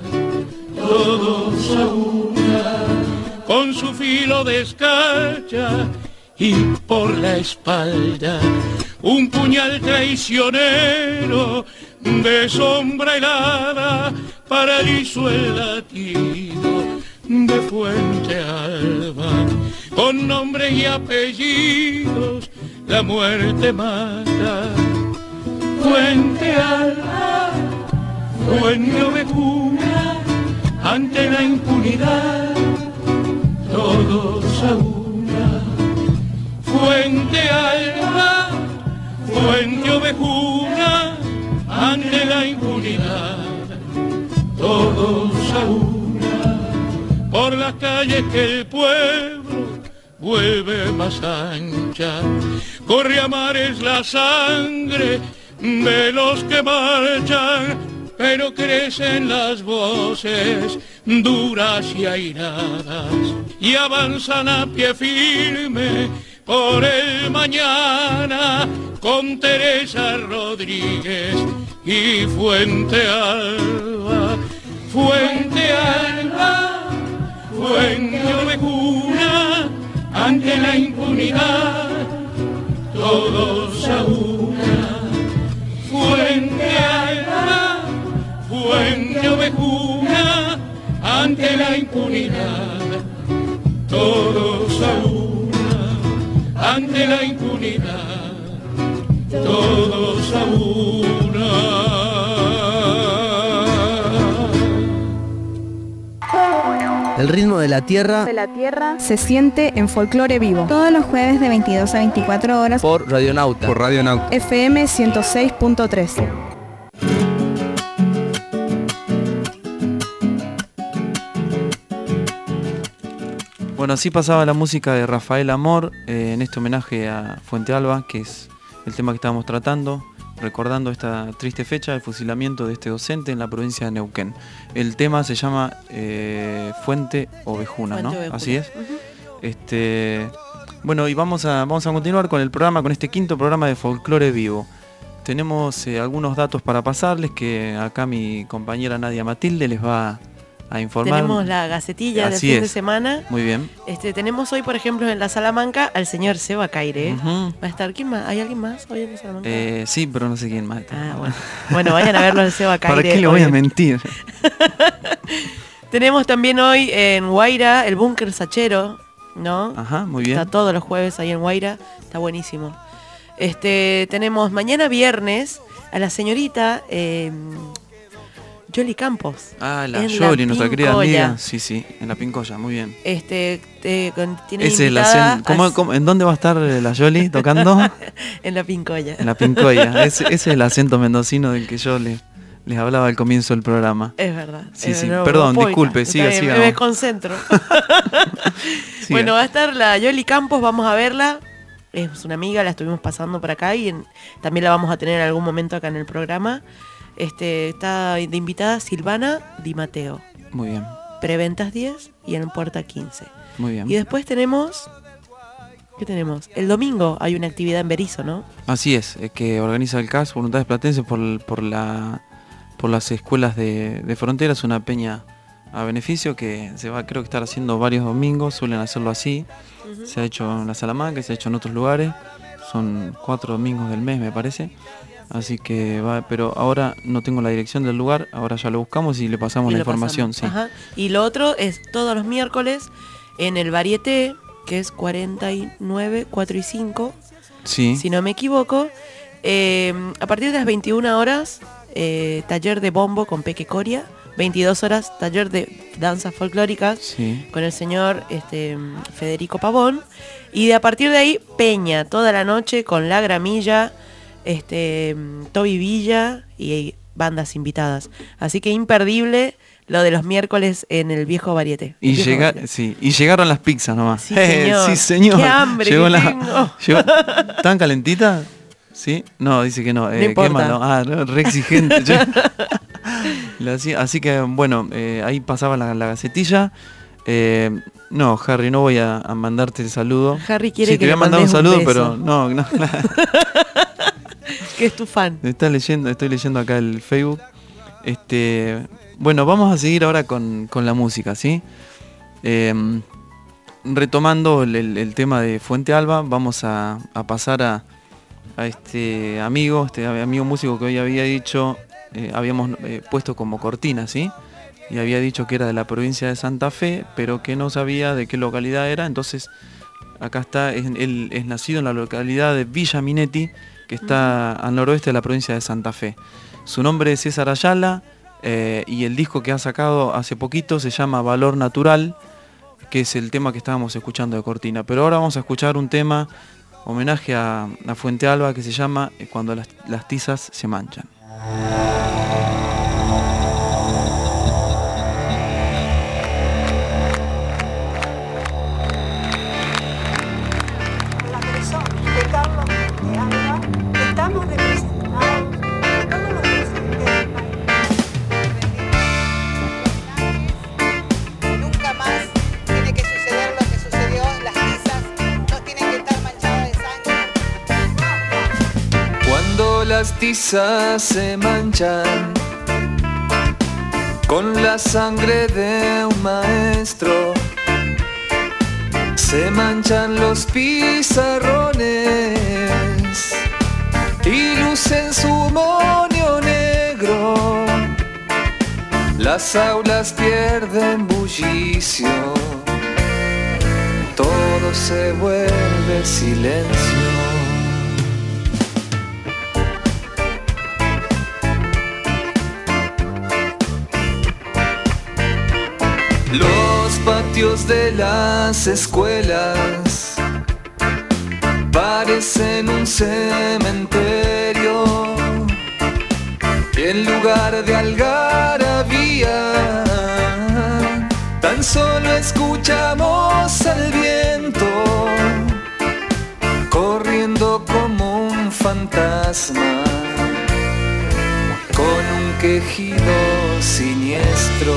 todos a una. Con su filo de escarcha y por la espalda un puñal traicionero de sombra helada paralizó el latido de Fuente Alba. Con nombre y apellidos la muerte mata. Fuente Alba, fuente ovejuna, ante la impunidad todos a una. Fuente Alba, fuente ovejuna, ante la impunidad todos a una. Por las calles que el pueblo vuelve más ancha, corre a mares la sangre de los que marchan, pero crecen las voces duras y airadas y avanzan a pie firme por el mañana con Teresa Rodríguez y Fuente Alba. Fuente Alba, fuente ovejuna, ante la impunidad todos a una. Fuente Alba, fuente ovejuna, ante la impunidad todos a una. Ante la impunidad todos a una. El ritmo de la tierra, de la tierra se siente en Folclore Vivo. Todos los jueves de veintidós a veinticuatro horas por Radionauta. Por Radionauta. F M ciento seis punto tres. Bueno, así pasaba la música de Rafael Amor eh, en este homenaje a Fuente Alba, que es el tema que estábamos tratando. recordando esta triste fecha del fusilamiento de este docente en la provincia de Neuquén. El tema se llama eh, Fuente Ovejuna, Fuente ¿no? Ovejuna. Así es. Uh-huh. Este, bueno, y vamos a, vamos a continuar con el programa, con este quinto programa de Folclore Vivo. Tenemos eh, algunos datos para pasarles que acá mi compañera Nadia Matilde les va a informar. Tenemos la gacetilla Así del fin es. de semana. Muy bien. Este, tenemos hoy, por ejemplo, en la Salamanca al señor Seba Caire. Uh-huh. Va a estar, ¿quién más? ¿Hay alguien más hoy en la Salamanca? Eh, sí, pero no sé quién más está. Ah, bueno. Bueno, vayan a verlo al Seba Caire. ¿Para qué le voy a mentir? Tenemos también hoy en Guaira el búnker Sachero, ¿no? Ajá, muy bien. Está todos los jueves ahí en Guaira, está buenísimo. Este, tenemos mañana viernes a la señorita eh, Yoli Campos. Ah, la en Yoli, nuestra querida Pincoya. amiga. Sí, sí, en la Pincoya, muy bien. Este, eh, con- tiene Ese es la invitada cen- ¿cómo- a- cómo- ¿En dónde va a estar eh, la Yoli tocando? en la Pincoya. En la Pincoya. Ese, ese es el acento mendocino del que yo les, les hablaba al comienzo del programa. Es verdad. Sí, es sí. verdad, Perdón, poeta. disculpe, Está siga, bien, siga. Me desconcentro. Siga. Bueno, va a estar la Yoli Campos, vamos a verla. Es una amiga, la estuvimos pasando por acá y en- también la vamos a tener en algún momento acá en el programa. Este, está de invitada Silvana Di Mateo. Muy bien, Preventas diez y en Puerta quince. muy bien. Y después tenemos... ¿Qué tenemos? El domingo hay una actividad en Berizo, ¿no? Así es, eh, que organiza el C A S, Voluntades Platenses, por, el- por, la, por las escuelas de, de fronteras, una peña a beneficio que se va, creo que estar haciendo varios domingos, suelen hacerlo así. Ujú. Se ha hecho en la Salamanca, se ha hecho en otros lugares, son cuatro domingos del mes me parece. Así que va, pero ahora no tengo la dirección del lugar, ahora ya lo buscamos y le pasamos Y la lo información. pasamos. Sí. Ajá. Y lo otro es todos los miércoles en el Varieté, que es cuarenta y nueve, cuatro y cinco, Sí. si no me equivoco. Eh, a partir de las veintiuna horas, eh, taller de bombo con Peque Coria. veintidós horas, taller de danzas folclóricas Sí. con el señor este, Federico Pavón. Y de a partir de ahí, Peña, toda la noche con La Gramilla, este, Toby Villa y bandas invitadas. Así que imperdible lo de los miércoles en el viejo Varieté. Y, Viejo llega, Varieté. sí, y llegaron las pizzas nomás. Sí, señor. sí, señor. Qué hambre Llegó que la- tengo. llegó- ¿Tan calentita? ¿Sí? No, dice que no. Eh, No importa. quémalo. Ah, no, re exigente. Yo- La hacía- Así que, bueno, eh, ahí pasaba la, la gacetilla. Eh, no, Harry, no voy a, a mandarte el saludo. Harry quiere sí, que te voy a le mandar un mandes un saludo, beso. pero no, no. Que es tu fan. Está leyendo, estoy leyendo acá el Facebook. Este, bueno, vamos a seguir ahora con, con la música, ¿sí? Eh, retomando el, el- el tema de Fuente Alba, vamos a, a pasar a, a este amigo, este amigo músico que hoy había dicho, eh, habíamos eh, puesto como cortina, ¿sí? Y había dicho que era de la provincia de Santa Fe, pero que no sabía de qué localidad era, entonces acá está, es- él es nacido en la localidad de Villa Minetti, que está al noroeste de la provincia de Santa Fe. Su nombre es César Ayala, eh, y el disco que ha sacado hace poquito se llama Valor Natural, que es el tema que estábamos escuchando de cortina. Pero ahora vamos a escuchar un tema, homenaje a, a Fuente Alba, que se llama eh, Cuando las, las tizas se manchan. La persona de Carlos de Alba, estamos representados todos los docentes del país. Nunca más tiene que suceder lo que sucedió, las tizas no tienen que estar manchadas de sangre. Cuando las tizas se manchan con la sangre de un maestro, se manchan los pizarrones y lucen su monio negro. Las aulas pierden bullicio, todo se vuelve silencio. Los patios de las escuelas parecen un cementerio y en lugar de algarabía tan solo escuchamos al viento corriendo como un fantasma. quejido siniestro.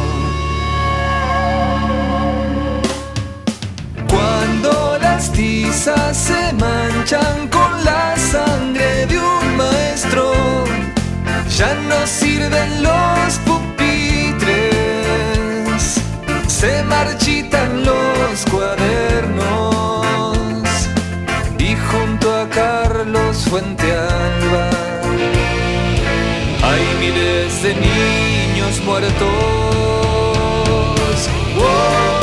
Cuando las tizas se manchan con la sangre de un maestro, ya no sirven los pupitres, se marchitan los cuadernos, y junto a Carlos Fuentealba hay miles de niños muertos. ¡Wow!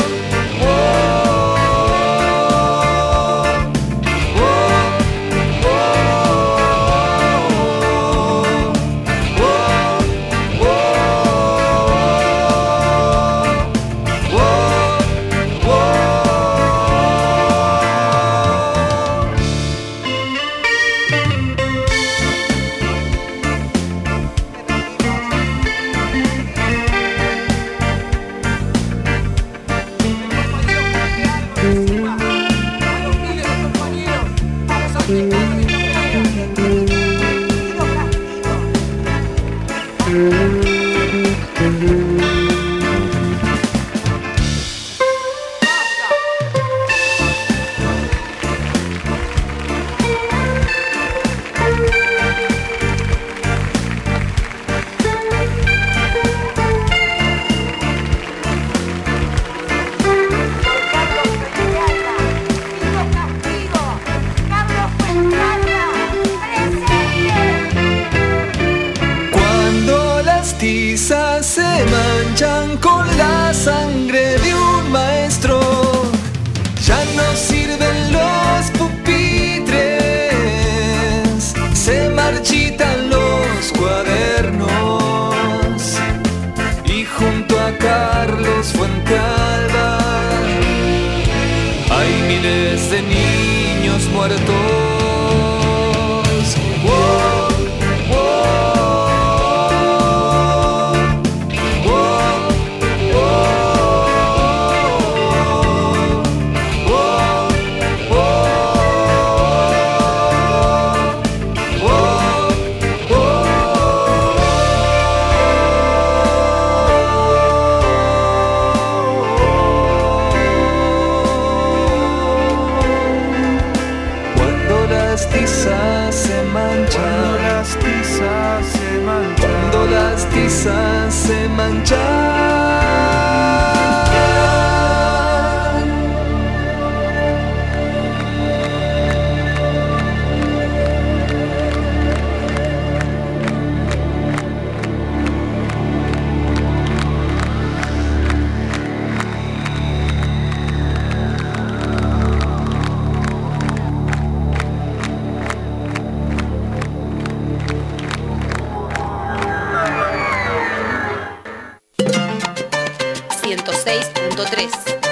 ciento seis punto tres.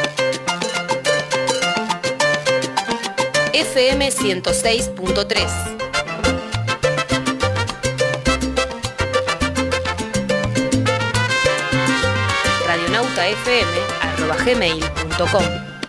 F M ciento seis punto tres. radionauta f m arroba gmail punto com.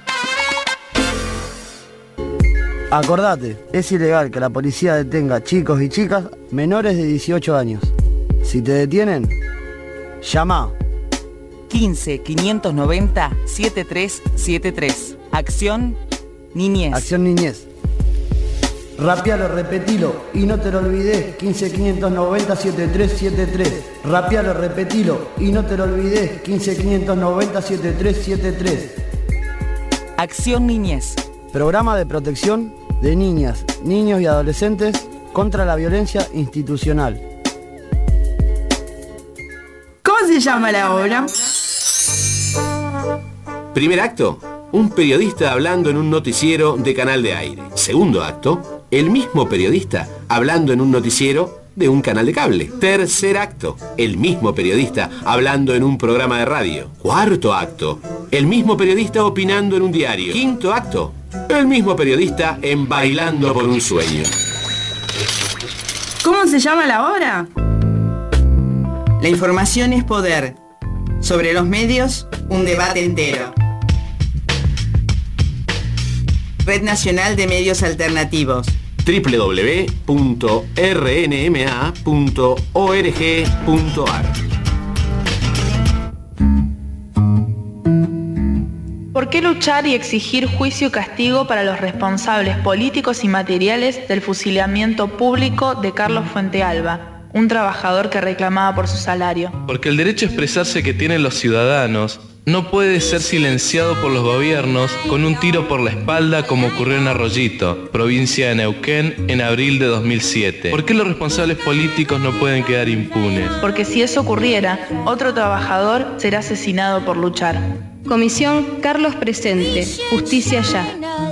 Acordate, es ilegal que la policía detenga chicos y chicas menores de dieciocho años. Si te detienen, llama quince quinientos noventa setenta y tres setenta y tres. Acción Niñez. Acción Niñez. Rapialo, repetilo y no te lo olvides. quince quinientos noventa setenta y tres setenta y tres. Rapialo, repetilo y no te lo olvides. quince quinientos noventa setenta y tres setenta y tres. Acción Niñez. Programa de protección de niñas, niños y adolescentes contra la violencia institucional. ¿Cómo se llama la obra? Primer acto, un periodista hablando en un noticiero de canal de aire. Segundo acto, el mismo periodista hablando en un noticiero de un canal de cable. Tercer acto, el mismo periodista hablando en un programa de radio. Cuarto acto, el mismo periodista opinando en un diario. Quinto acto, el mismo periodista en Bailando por un Sueño. ¿Cómo se llama la obra? La información es poder. Sobre los medios, un debate entero. Red Nacional de Medios Alternativos. doble u doble u doble u punto r n m a punto org punto a r. ¿Por qué luchar y exigir juicio y castigo para los responsables políticos y materiales del fusilamiento público de Carlos Fuentealba, un trabajador que reclamaba por su salario? Porque el derecho a expresarse que tienen los ciudadanos no puede ser silenciado por los gobiernos con un tiro por la espalda como ocurrió en Arroyito, provincia de Neuquén, en abril de dos mil siete. ¿Por qué los responsables políticos no pueden quedar impunes? Porque si eso ocurriera, otro trabajador será asesinado por luchar. Comisión Carlos Presente, Justicia Ya.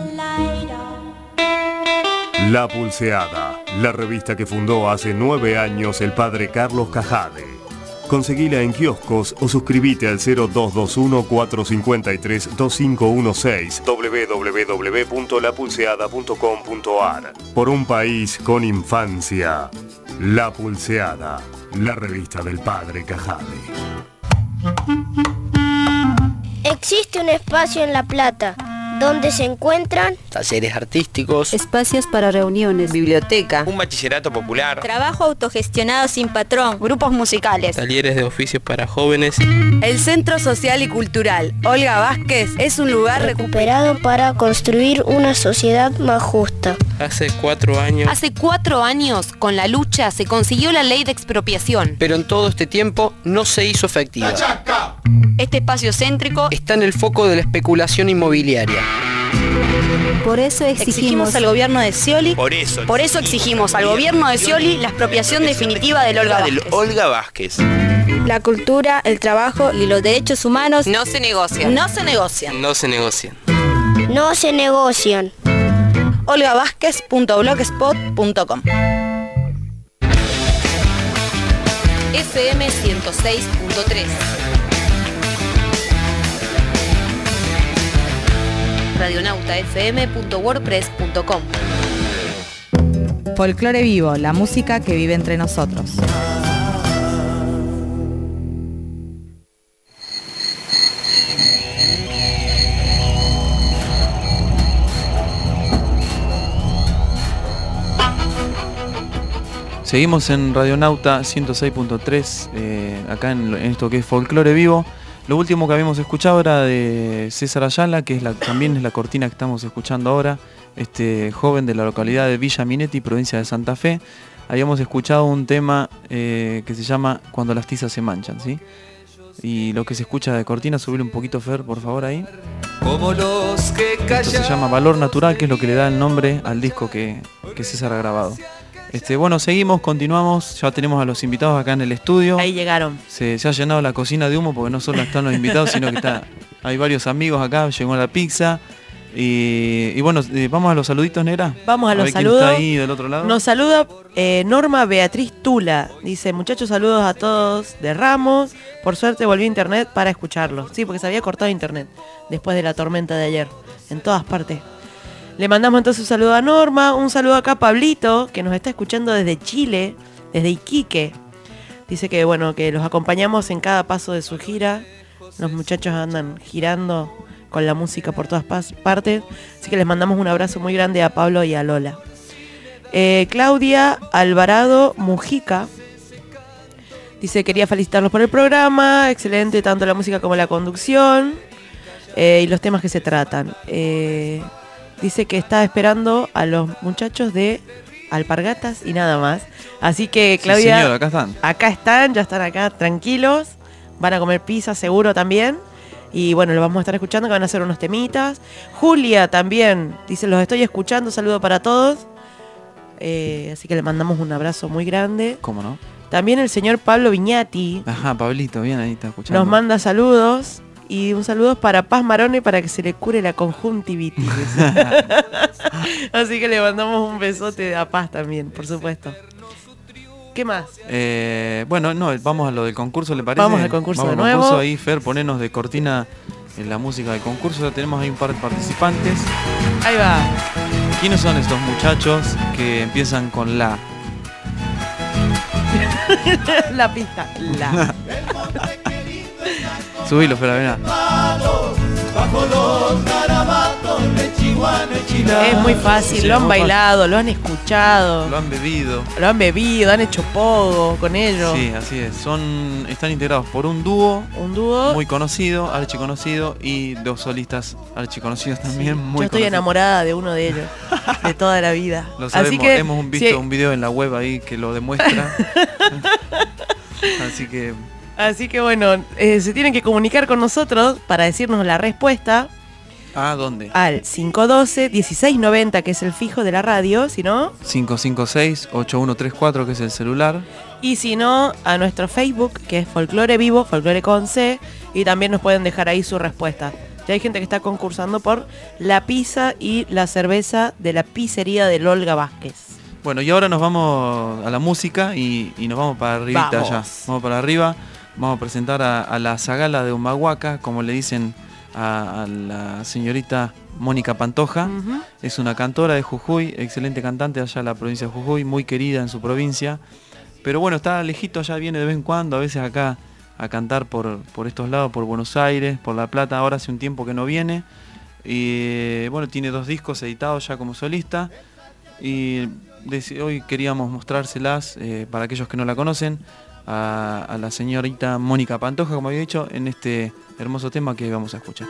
La Pulseada, la revista que fundó hace nueve años el padre Carlos Cajade. Conseguila en kioscos o suscríbete al cero dos dos uno, cuatro cinco tres, dos cinco uno seis doble u doble u doble u punto la pulseada punto com punto a r. Por un país con infancia. La Pulseada, la revista del padre Cajade. Existe un espacio en La Plata donde se encuentran talleres artísticos, espacios para reuniones, biblioteca, un bachillerato popular, trabajo autogestionado sin patrón, grupos musicales, talleres de oficios para jóvenes. El Centro Social y Cultural Olga Vázquez es un lugar recuperado para construir una sociedad más justa. Hace cuatro años. Hace cuatro años, con la lucha, se consiguió la ley de expropiación. Pero en todo este tiempo no se hizo efectiva. Este espacio céntrico está en el foco de la especulación inmobiliaria. Por eso exigimos, exigimos al gobierno de Scioli. Por eso, por eso exigimos al gobierno de Scioli la expropiación definitiva del Olga Vázquez. Del Olga Vázquez. La cultura, el trabajo y los derechos humanos no se negocian. No se negocian. No se negocian. No se negocian. olga vázquez punto blogspot punto com. F M ciento seis punto tres. radionauta f m punto wordpress punto com. Folclore vivo, la música que vive entre nosotros. Seguimos en Radionauta ciento seis punto tres, eh, acá en, en esto que es Folclore Vivo. Lo último que habíamos escuchado era de César Ayala, que es la, también es la cortina que estamos escuchando ahora, este joven de la localidad de Villa Minetti, provincia de Santa Fe. Habíamos escuchado un tema eh, que se llama Cuando las tizas se manchan, ¿sí? Y lo que se escucha de cortina, subir un poquito, Fer, por favor, ahí. Como los que callan. Esto se llama Valor Natural, que es lo que le da el nombre al disco que, que César ha grabado. Este, bueno, seguimos, continuamos, ya tenemos a los invitados acá en el estudio. Ahí llegaron. Se, se ha llenado la cocina de humo porque no solo están los invitados, sino que está, hay varios amigos acá, llegó la pizza. Y, y bueno, eh, vamos a los saluditos, Negra. Vamos a, a los ver saludos. ¿Quién está ahí del otro lado? Nos saluda eh, Norma Beatriz Tula. Dice, muchachos, saludos a todos de Ramos. Por suerte volví a internet para escucharlos. Sí, porque se había cortado internet después de la tormenta de ayer. En todas partes. Le mandamos entonces un saludo a Norma, un saludo acá a Pablito, que nos está escuchando desde Chile, desde Iquique. Dice que bueno, que los acompañamos en cada paso de su gira. Los muchachos andan girando con la música por todas partes. Así que les mandamos un abrazo muy grande a Pablo y a Lola. Eh, Claudia Alvarado Mujica dice, quería felicitarlos por el programa, excelente tanto la música como la conducción eh, y los temas que se tratan. Eh... Dice que está esperando a los muchachos de Alpargatas y nada más. Así que, Claudia, sí, señor, acá están. Acá están, ya están acá tranquilos. Van a comer pizza seguro también. Y bueno, los vamos a estar escuchando, que van a hacer unos temitas. Julia también dice, los estoy escuchando, saludo para todos. Eh, así que le mandamos un abrazo muy grande. ¿Cómo no? También el señor Pablo Viñati. Ajá, Pablito, bien ahí está escuchando. Nos manda saludos. Y un saludo para Paz Marone para que se le cure la conjuntivitis. Así que le mandamos un besote a Paz también, por supuesto. ¿Qué más? Eh, bueno, no, vamos a lo del concurso, ¿le parece? Vamos al concurso vamos de al nuevo. Concurso, ahí, Fer, ponenos de cortina en la música del concurso. Ya tenemos ahí un par de participantes. Ahí va. ¿Quiénes son estos muchachos que empiezan con la? La pista, la. Subilo, Fer, ven. Bajo los garabatos de Chihuahua. marihuana enchilada. Es muy fácil, Sí, lo han muy bailado, lo han escuchado, Lo han bebido. lo han bebido, han hecho pogo con ellos. Sí, así es. Son, están integrados por un dúo, un dúo muy conocido, archiconocido, y dos solistas archiconocidos también, muy Yo estoy conocidos. enamorada de uno de ellos, de toda la vida. Lo sabemos, Así que, hemos visto sí, un video en la web ahí que lo demuestra. Así que así que bueno, eh, se tienen que comunicar con nosotros para decirnos la respuesta ¿a dónde? al cinco uno dos, uno seis nueve cero, que es el fijo de la radio, si no, cinco cinco seis, ocho uno tres cuatro, que es el celular. y si no, a nuestro Facebook, que es Folclore Vivo, Folclore con C, y también nos pueden dejar ahí su respuesta. Ya hay gente que está concursando por la pizza y la cerveza de la pizzería de Olga Vázquez. Bueno, y ahora nos vamos a la música y, y nos vamos para arribita Vamos. allá. Vamos para arriba, vamos a presentar a, a la Zagala de Humahuaca, como le dicen a, a la señorita Mónica Pantoja. Ujú. Es una cantora de Jujuy, excelente cantante allá en la provincia de Jujuy, muy querida en su provincia. Pero bueno, está lejito, allá viene de vez en cuando, a veces acá a cantar por, por estos lados, por Buenos Aires, por La Plata. Ahora hace un tiempo que no viene. Y bueno, tiene dos discos editados ya como solista. Y deci- hoy queríamos mostrárselas eh, para aquellos que no la conocen a, a la señorita Mónica Pantoja, como había dicho, en este hermoso tema que vamos a escuchar.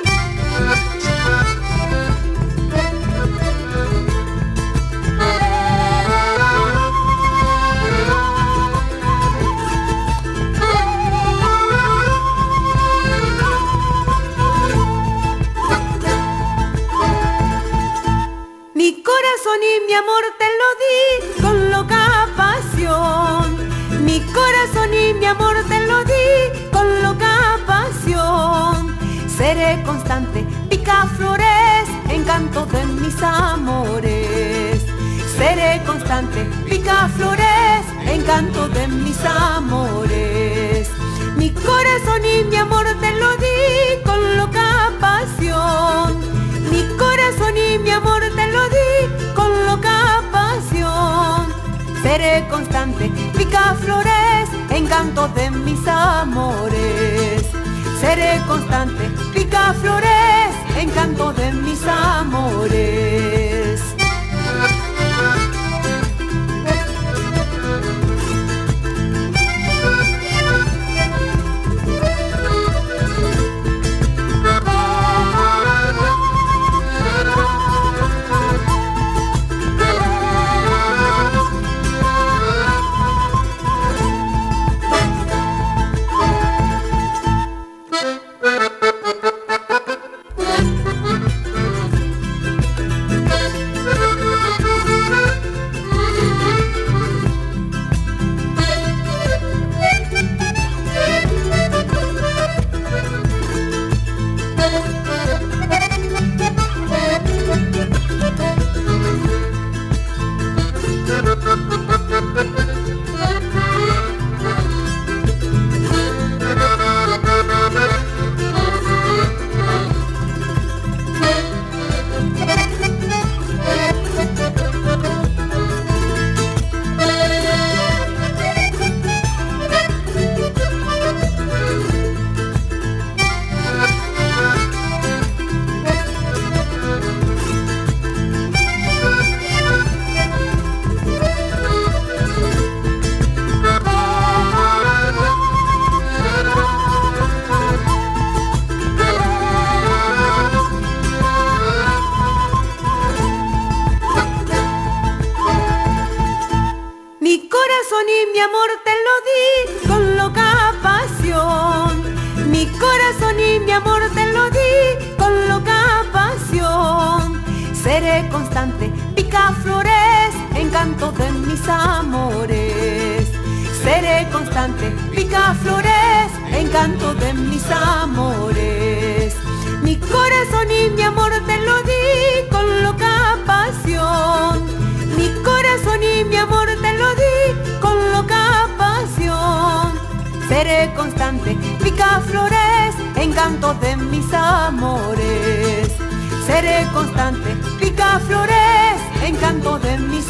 Mi corazón y mi amor te lo di con loca pasión. Mi corazón y mi amor te lo di con loca pasión. Seré constante, picaflores, encanto de mis amores. Seré constante, picaflores, encanto de mis amores. Mi corazón y mi amor te lo di con loca pasión. Mi corazón y mi amor te lo di con loca pasión. Seré constante, picaflores, encanto de mis amores. Seré constante, picaflores, encanto de mis amores. Mi corazón y mi amor te lo di con loca pasión. Mi corazón y mi amor te lo di con loca pasión. Seré constante, picaflores, encanto de mis amores. Seré constante, picaflores, encanto de mis amores. Mi corazón y mi amor te lo di con loca pasión. Mi corazón y mi amor te lo di con loca pasión. Seré constante, picaflores, encanto de mis amores. Seré constante, picaflores, encanto de mis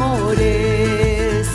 amores.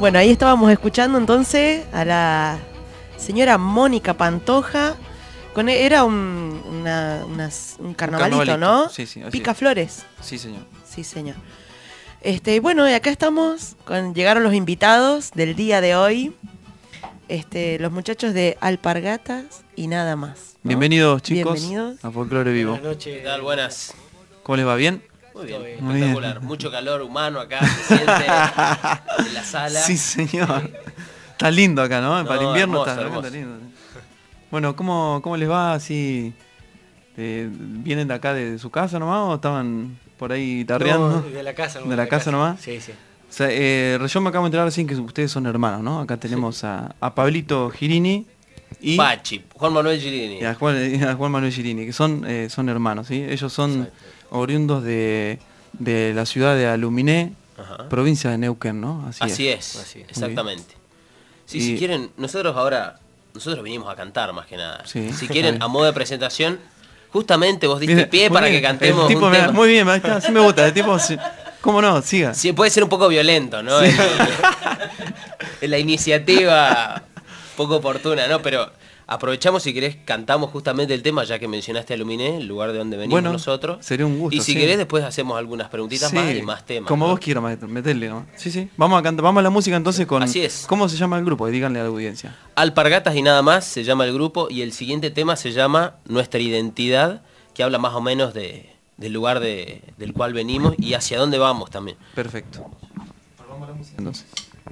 Bueno, ahí estábamos escuchando entonces a la señora Mónica Pantoja. Con, era un, una, unas- un carnavalito, carnavalito, ¿no? sí, sí, así Pica es. flores. Sí, señor. Sí, señor. Este, bueno, y acá estamos, con, llegaron los invitados del día de hoy. Este, los muchachos de Alpargatas y nada más, ¿no? Bienvenidos, chicos, Bienvenidos. a Folclore Vivo. Buenas noches. ¿Qué tal? Buenas. ¿Cómo les va? ¿Bien? Muy bien, Muy espectacular. bien. Mucho calor humano acá, se siente en la sala. Sí, señor. Está lindo acá, ¿no? No, Para el invierno hermoso, está, hermoso. está lindo. Bueno, ¿cómo, cómo les va? Así, eh, ¿vienen de acá de su casa nomás o estaban por ahí tardeando? No, de la casa, ¿De la casa nomás? Sí, sí. O sea, eh, yo me acabo de enterar recién que ustedes son hermanos, ¿no? Acá tenemos a, a Pablito Girini y, Pachi, Juan Manuel Girini. y a, Juan, a Juan Manuel Girini, que son, eh, son hermanos, ¿sí? Ellos son oriundos de, de la ciudad de Aluminé, Ajá. provincia de Neuquén, ¿no? Así es, Muy bien. exactamente. Sí, Y- si quieren, nosotros ahora, nosotros vinimos a cantar más que nada. Sí, si está quieren, bien. a modo de presentación, justamente vos diste Mire, pie muy para bien. que cantemos El tipo un me- tema. Muy bien, ahí está, sí me gusta. El tipo, sí. ¿Cómo no? Siga. Sí, puede ser un poco violento, ¿no? Sí. El- la iniciativa poco oportuna, ¿no? Pero aprovechamos, si querés, cantamos justamente el tema, ya que mencionaste Aluminé, el lugar de donde venimos Bueno, nosotros. sería un gusto, Y si sí. querés, después hacemos algunas preguntitas Sí, más y más temas. Como ¿no? vos quieras, maestro, metele nomás. Sí, sí. Vamos a cantar, vamos a la música entonces con. Así es. ¿Cómo se llama el grupo? Y díganle a la audiencia. Alpargatas y nada más se llama el grupo, y el siguiente tema se llama Nuestra Identidad, que habla más o menos de, del lugar de- del cual venimos y hacia dónde vamos también. Perfecto. Entonces.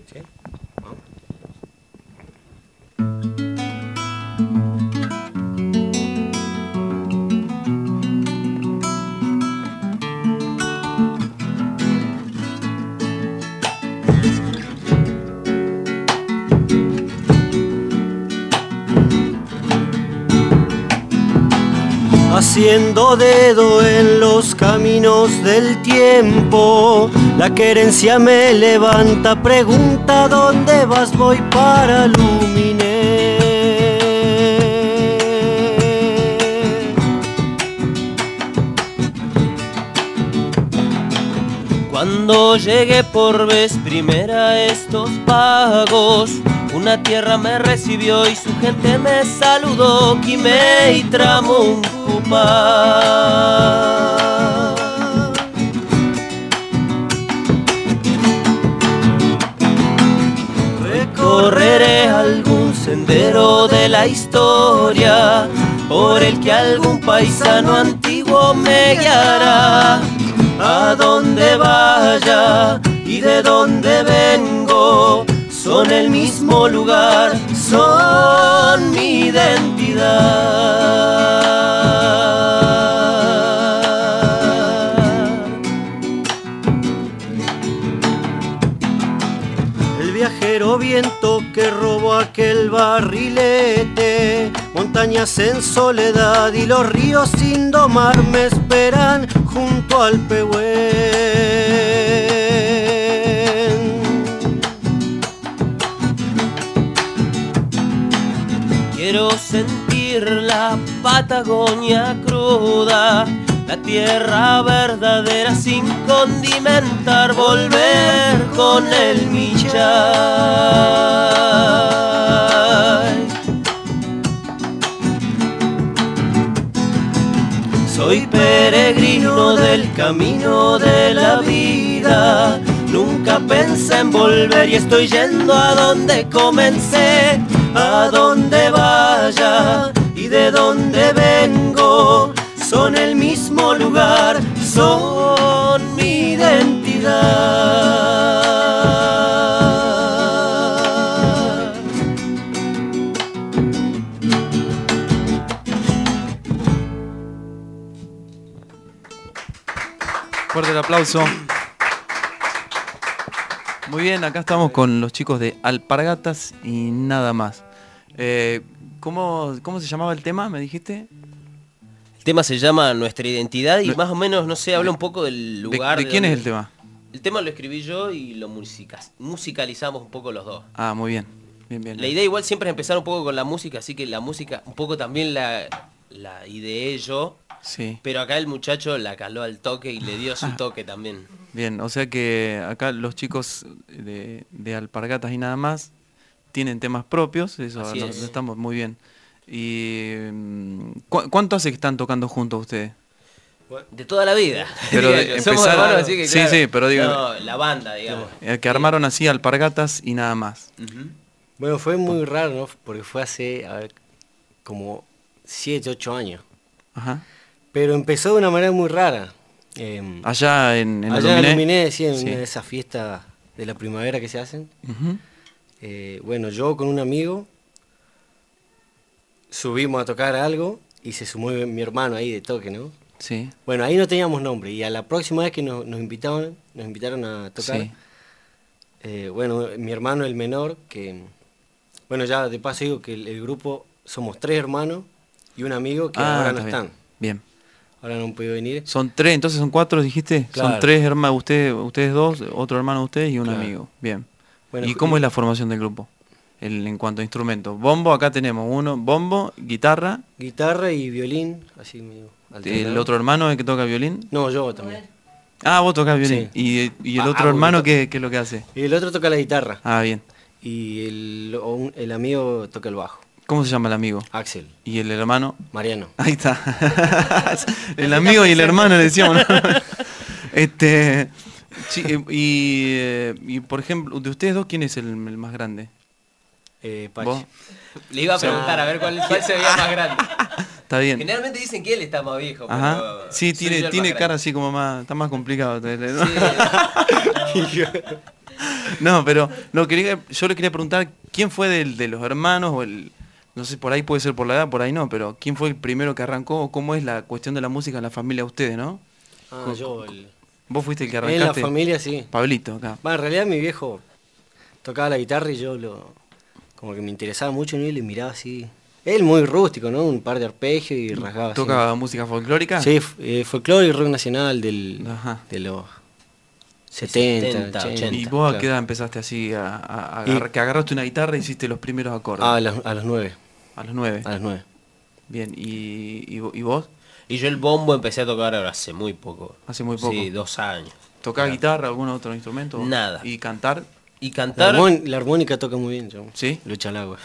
Haciendo dedo en los caminos del tiempo, la querencia me levanta, pregunta dónde vas, voy para Luminé. Cuando llegué por vez primera a estos pagos, una tierra me recibió y su gente me saludó, Quimé y Tramuncupá. Recorreré algún sendero de la historia, por el que algún paisano antiguo me guiará. A donde vaya y de donde vengo, son el mismo lugar, son mi identidad. El viajero viento que robó aquel barrilete, montañas en soledad y los ríos sin domar me esperan junto al Pehuen. Quiero sentir la Patagonia cruda, la tierra verdadera sin condimentar, volver con el Michay. Soy peregrino del camino de la vida, nunca pensé en volver y estoy yendo a donde comencé. A donde vaya y de donde vengo, son el mismo lugar, son mi identidad. Fuerte el aplauso. Muy bien, acá estamos con los chicos de Alpargatas y nada más. Eh, ¿cómo, ¿Cómo se llamaba el tema, me dijiste? El tema se llama Nuestra Identidad y más o menos, no sé, habla un poco del lugar. ¿De, de quién donde- es el tema? El tema lo escribí yo y lo musicas- musicalizamos un poco los dos. Ah, muy bien. Bien, bien. La idea igual siempre es empezar un poco con la música, así que la música un poco también la, la ideé yo. Sí. Pero acá el muchacho la caló al toque y le dio su toque también. Bien, o sea que acá los chicos de, de Alpargatas y nada más tienen temas propios, eso Así no, es. no estamos muy bien. ¿Y ¿cu ¿cuánto hace que están tocando juntos ustedes? De toda la vida. Pero de, Diría yo. Somos empezaron- hermanos, así que sí, claro. sí, pero digo, No, la banda, digamos. eh, que armaron así Alpargatas y nada más. Bueno, fue muy raro, ¿no? Porque fue hace, a ver, como siete, ocho años. Ajá. Pero empezó de una manera muy rara. Eh, Allá en, en allá en Aluminé. Aluminé, sí, en Sí. una de esas fiestas de la primavera que se hacen. Ujú. Eh, bueno, yo con un amigo subimos a tocar algo y se sumó mi mi hermano ahí de toque, ¿no? Sí. Bueno, ahí no teníamos nombre y a la próxima vez que nos, nos invitaban, nos invitaron a tocar, Sí. eh, bueno, mi hermano el menor, que, bueno, ya de paso digo que el, el grupo somos tres hermanos y un amigo que Ah, ahora no está bien. están. Bien. Ahora no han podido venir. Son tres, entonces son cuatro, dijiste. Son Claro. tres hermanos, ustedes, ustedes dos, otro hermano de ustedes y un Claro. amigo. Bien. Bueno, ¿Y cómo es la formación del grupo? El, en cuanto a instrumentos. Bombo, acá tenemos uno, bombo, guitarra. Guitarra y violín, así medio ¿El alternado. otro hermano es el que toca violín? No, yo también. Ah, vos tocás violín. Sí. ¿Y, y el Ah, otro ah, hermano porque qué, qué es lo que hace? Y el otro toca la guitarra. Ah, bien. Y el, o un- el amigo toca el bajo. ¿Cómo se llama el amigo? Axel. ¿Y el hermano? Mariano. Ahí está. El amigo y el hermano le decíamos, ¿no? Este, sí, eh, y, eh, y por ejemplo, de ustedes dos, ¿quién es el, el más grande? Eh, ¿Vos? Le iba a preguntar a ver cuál, cuál se veía más grande. Está bien. Generalmente dicen que él está más viejo. Ajá. pero Sí, soy tiene, yo el tiene más cara grande. así como más, está más complicado. ¿no? No, pero no, quería, yo le quería preguntar quién fue del, de los hermanos o el, no sé, por ahí puede ser por la edad, por ahí no, pero quién fue el primero que arrancó o cómo es la cuestión de la música en la familia de ustedes, ¿no? Ah, Co- yo, el- Vos fuiste el que En arrancaste. la familia, sí. Pablito, acá. Va, en realidad mi viejo tocaba la guitarra y yo lo como que me interesaba mucho en él y miraba así. Él muy rústico, ¿no? Un par de arpegios y rasgaba así. ¿Toca música folclórica? Sí, f- eh, folclore y rock nacional del, de los setenta, setenta, ochenta. ochenta. ¿Y vos a claro. qué edad empezaste así a, a- a Y- agarrar- que agarraste una guitarra y hiciste los primeros acordes? Ah, a, los, a los nueve. A los nueve. A los nueve. Bien, ¿y, y, vo- y vos? Y yo el bombo empecé a tocar ahora hace muy poco. Hace muy poco. Sí, dos años. ¿Tocás guitarra, algún otro instrumento? Nada. ¿Y cantar? Y La, cantar, armón- la armónica toca muy bien, yo. ¿Sí? Lucha al agua.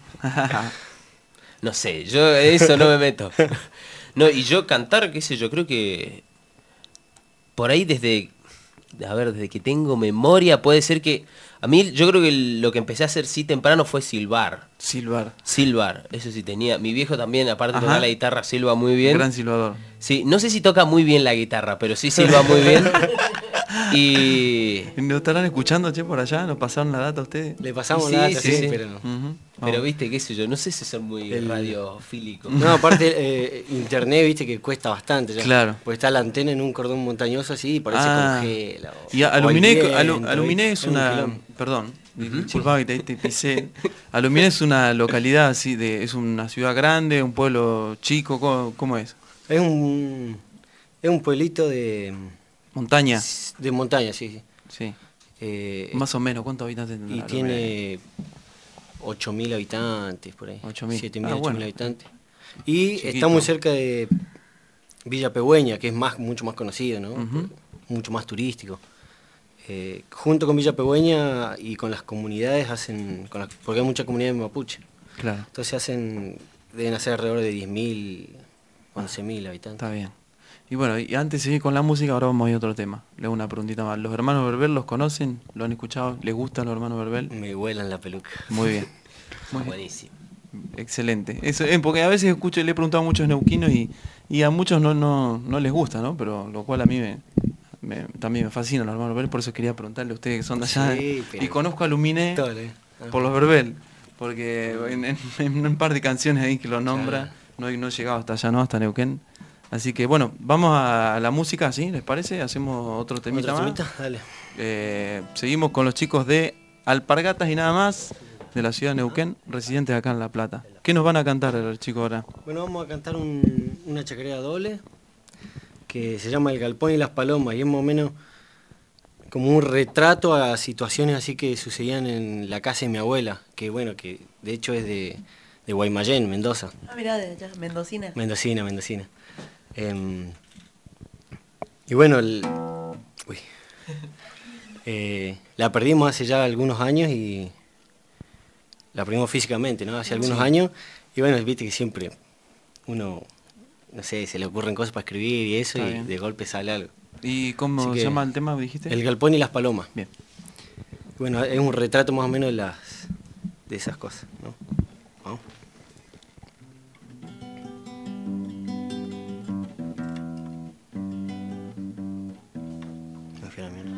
no sé, yo en eso no me meto. No, y yo cantar, qué sé yo, creo que por ahí desde, a ver, desde que tengo memoria puede ser que, a mí yo creo que lo que empecé a hacer sí temprano fue silbar. Silbar. Silbar, eso sí tenía. Mi viejo también, aparte de Ajá. tocar la guitarra, silba muy bien. Gran silbador. Sí, no sé si toca muy bien la guitarra, pero sí silba muy bien. Y... ¿Nos estarán escuchando, che, por allá? ¿Nos pasaron la data a ustedes? Le pasamos Sí, la data, sí, sí, sí. pero no. Ujú. Pero Vamos. viste, qué sé yo, no sé si son muy El- radiofílicos. No, aparte eh, internet, viste que cuesta bastante ya. Claro. Pues está la antena en un cordón montañoso así y parece Ah. congela. o- Y a- o el Aluminé, viento, Alu- Aluminé es ¿viste? un una... quilombo. Perdón, disculpa que te, te pisé. Aluminé es una localidad así, de, es una ciudad grande, un pueblo chico, ¿cómo, cómo es? Es un es un pueblito de ¿Montaña? de montaña, sí, sí. Sí. Eh, Más o menos, ¿cuántos habitantes tendrá y Aluminé? tiene ocho mil habitantes por ahí. ocho mil. siete mil, Ah, ocho bueno. mil habitantes. Y Chiquito. está muy cerca de Villa Pegüeña, que es más mucho más conocido, ¿no? Ujú. Mucho más turístico. Eh, junto con Villa Pegüeña y con las comunidades hacen, con las- porque hay mucha comunidad de mapuche. Claro. Entonces hacen, deben hacer alrededor de diez mil, once mil habitantes. Está bien. Y bueno, y antes de seguir con la música, ahora vamos a ir a otro tema. Le hago una preguntita más. ¿Los hermanos Verbel los conocen? ¿Lo han escuchado? ¿Les gustan los hermanos Verbel? Me vuelan la peluca. Muy bien. Muy bien. Buenísimo. Excelente. Eso, eh, porque a veces escucho, le he preguntado a muchos neuquinos y, y a muchos no, no, no les gusta, ¿no? Pero lo cual a mí me, me- también me fascina los hermanos Verbel, por eso quería preguntarle a ustedes que son de allá. Sí, ¿eh? pero- Y conozco a Luminé Todo, ¿eh? Ah. por los Verbel, porque en, en- en un par de canciones ahí que lo nombra, no, he- no he llegado hasta allá, ¿no? Hasta Neuquén. Así que bueno, vamos a la música, ¿sí? ¿Les parece? Hacemos otro temita ¿Otro más. temita? Dale. Eh, seguimos con los chicos de Alpargatas y nada más, de la ciudad de Neuquén, residentes acá en La Plata. ¿Qué nos van a cantar los chicos ahora? Bueno, vamos a cantar un- una chacarera doble que se llama El Galpón y las Palomas y es más o menos como un retrato a situaciones así que sucedían en la casa de mi abuela, que bueno, que de hecho es de, de Guaymallén, Mendoza. Ah, mirá, de allá, Mendocina. Mendocina, Mendocina. Em, y bueno, el, uy, Eh, la perdimos hace ya algunos años y la perdimos físicamente, ¿no? Hace algunos Sí. años. Y bueno, viste que siempre uno, no sé, se le ocurren cosas para escribir y eso, Está y bien. de golpe sale algo. ¿Y cómo Así se que, llama el tema, dijiste? El galpón y las palomas. Bien. Bueno, es un retrato más o menos de las de esas cosas, ¿no? Vamos. Me fui a la mierda.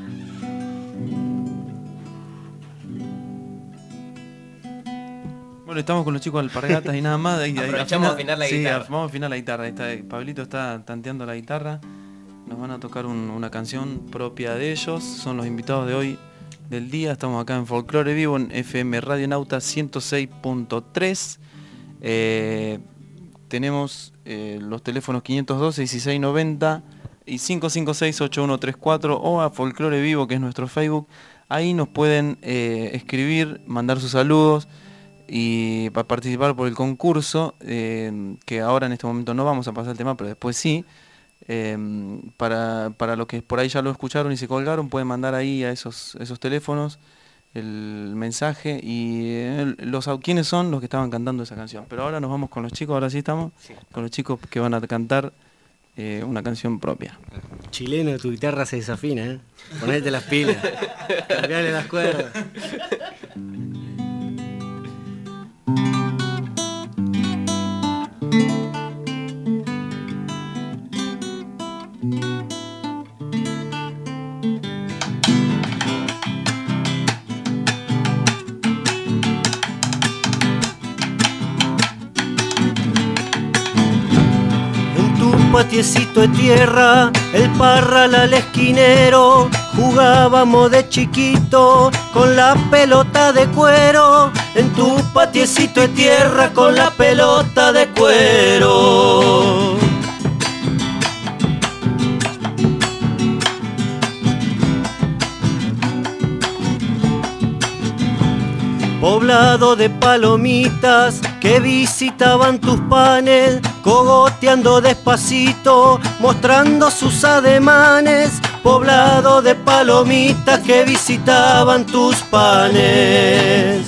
Bueno, estamos con los chicos de Alpargatas y nada más. Ahí- ahí- Aprovechamos afina- a afinar la sí, guitarra. af- vamos a afinar la guitarra. Ahí está, eh, Pablito está tanteando la guitarra. Nos van a tocar un- una canción propia de ellos. Son los invitados de hoy del día. Estamos acá en Folclore Vivo, en F M Radio Nauta ciento seis punto tres. Eh, tenemos eh, los teléfonos quinientos doce, dieciséis noventa y cinco cinco seis, ocho uno tres cuatro o a Folclore Vivo, que es nuestro Facebook. Ahí nos pueden eh, escribir, mandar sus saludos y para participar por el concurso, eh, que ahora en este momento no vamos a pasar el tema, pero después sí. Eh, para, para los que por ahí ya lo escucharon y se colgaron, pueden mandar ahí a esos, esos teléfonos el mensaje y eh, los quiénes son los que estaban cantando esa canción. Pero ahora nos vamos con los chicos, ahora sí estamos, Sí. con los chicos que van a cantar eh, una canción propia. Chileno, tu guitarra se desafina, ¿eh? Ponete las pilas. Cambiale las cuerdas. Patiecito de tierra, el parral al esquinero, jugábamos de chiquito con la pelota de cuero. En tu patiecito de tierra con la pelota de cuero. Poblado de palomitas que visitaban tus panes, cogoteando despacito, mostrando sus ademanes. Poblado de palomitas que visitaban tus panes.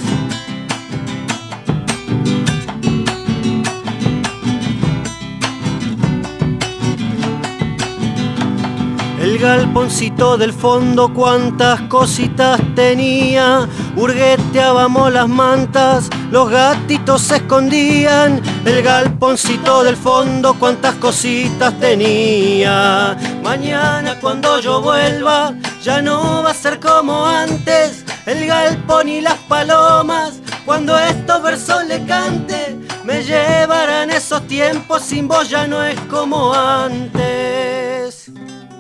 El galponcito del fondo, cuántas cositas tenía. Hurgueteábamos las mantas, los gatitos se escondían. El galponcito del fondo, cuántas cositas tenía. Mañana cuando yo vuelva, ya no va a ser como antes. El galpón y las palomas, cuando estos versos le cante, me llevarán esos tiempos, sin vos ya no es como antes.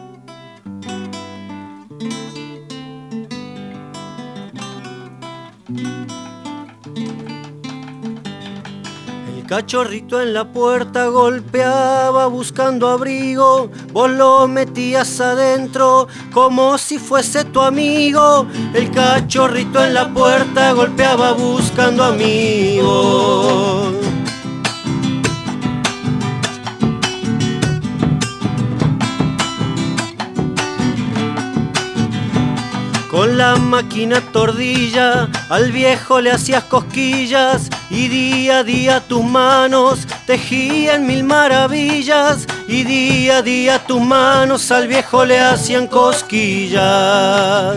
Cachorrito en la puerta golpeaba buscando abrigo, vos lo metías adentro como si fuese tu amigo. El cachorrito en la puerta golpeaba buscando amigo. Con la máquina tordilla al viejo le hacías cosquillas y día a día tus manos tejían mil maravillas y día a día tus manos al viejo le hacían cosquillas.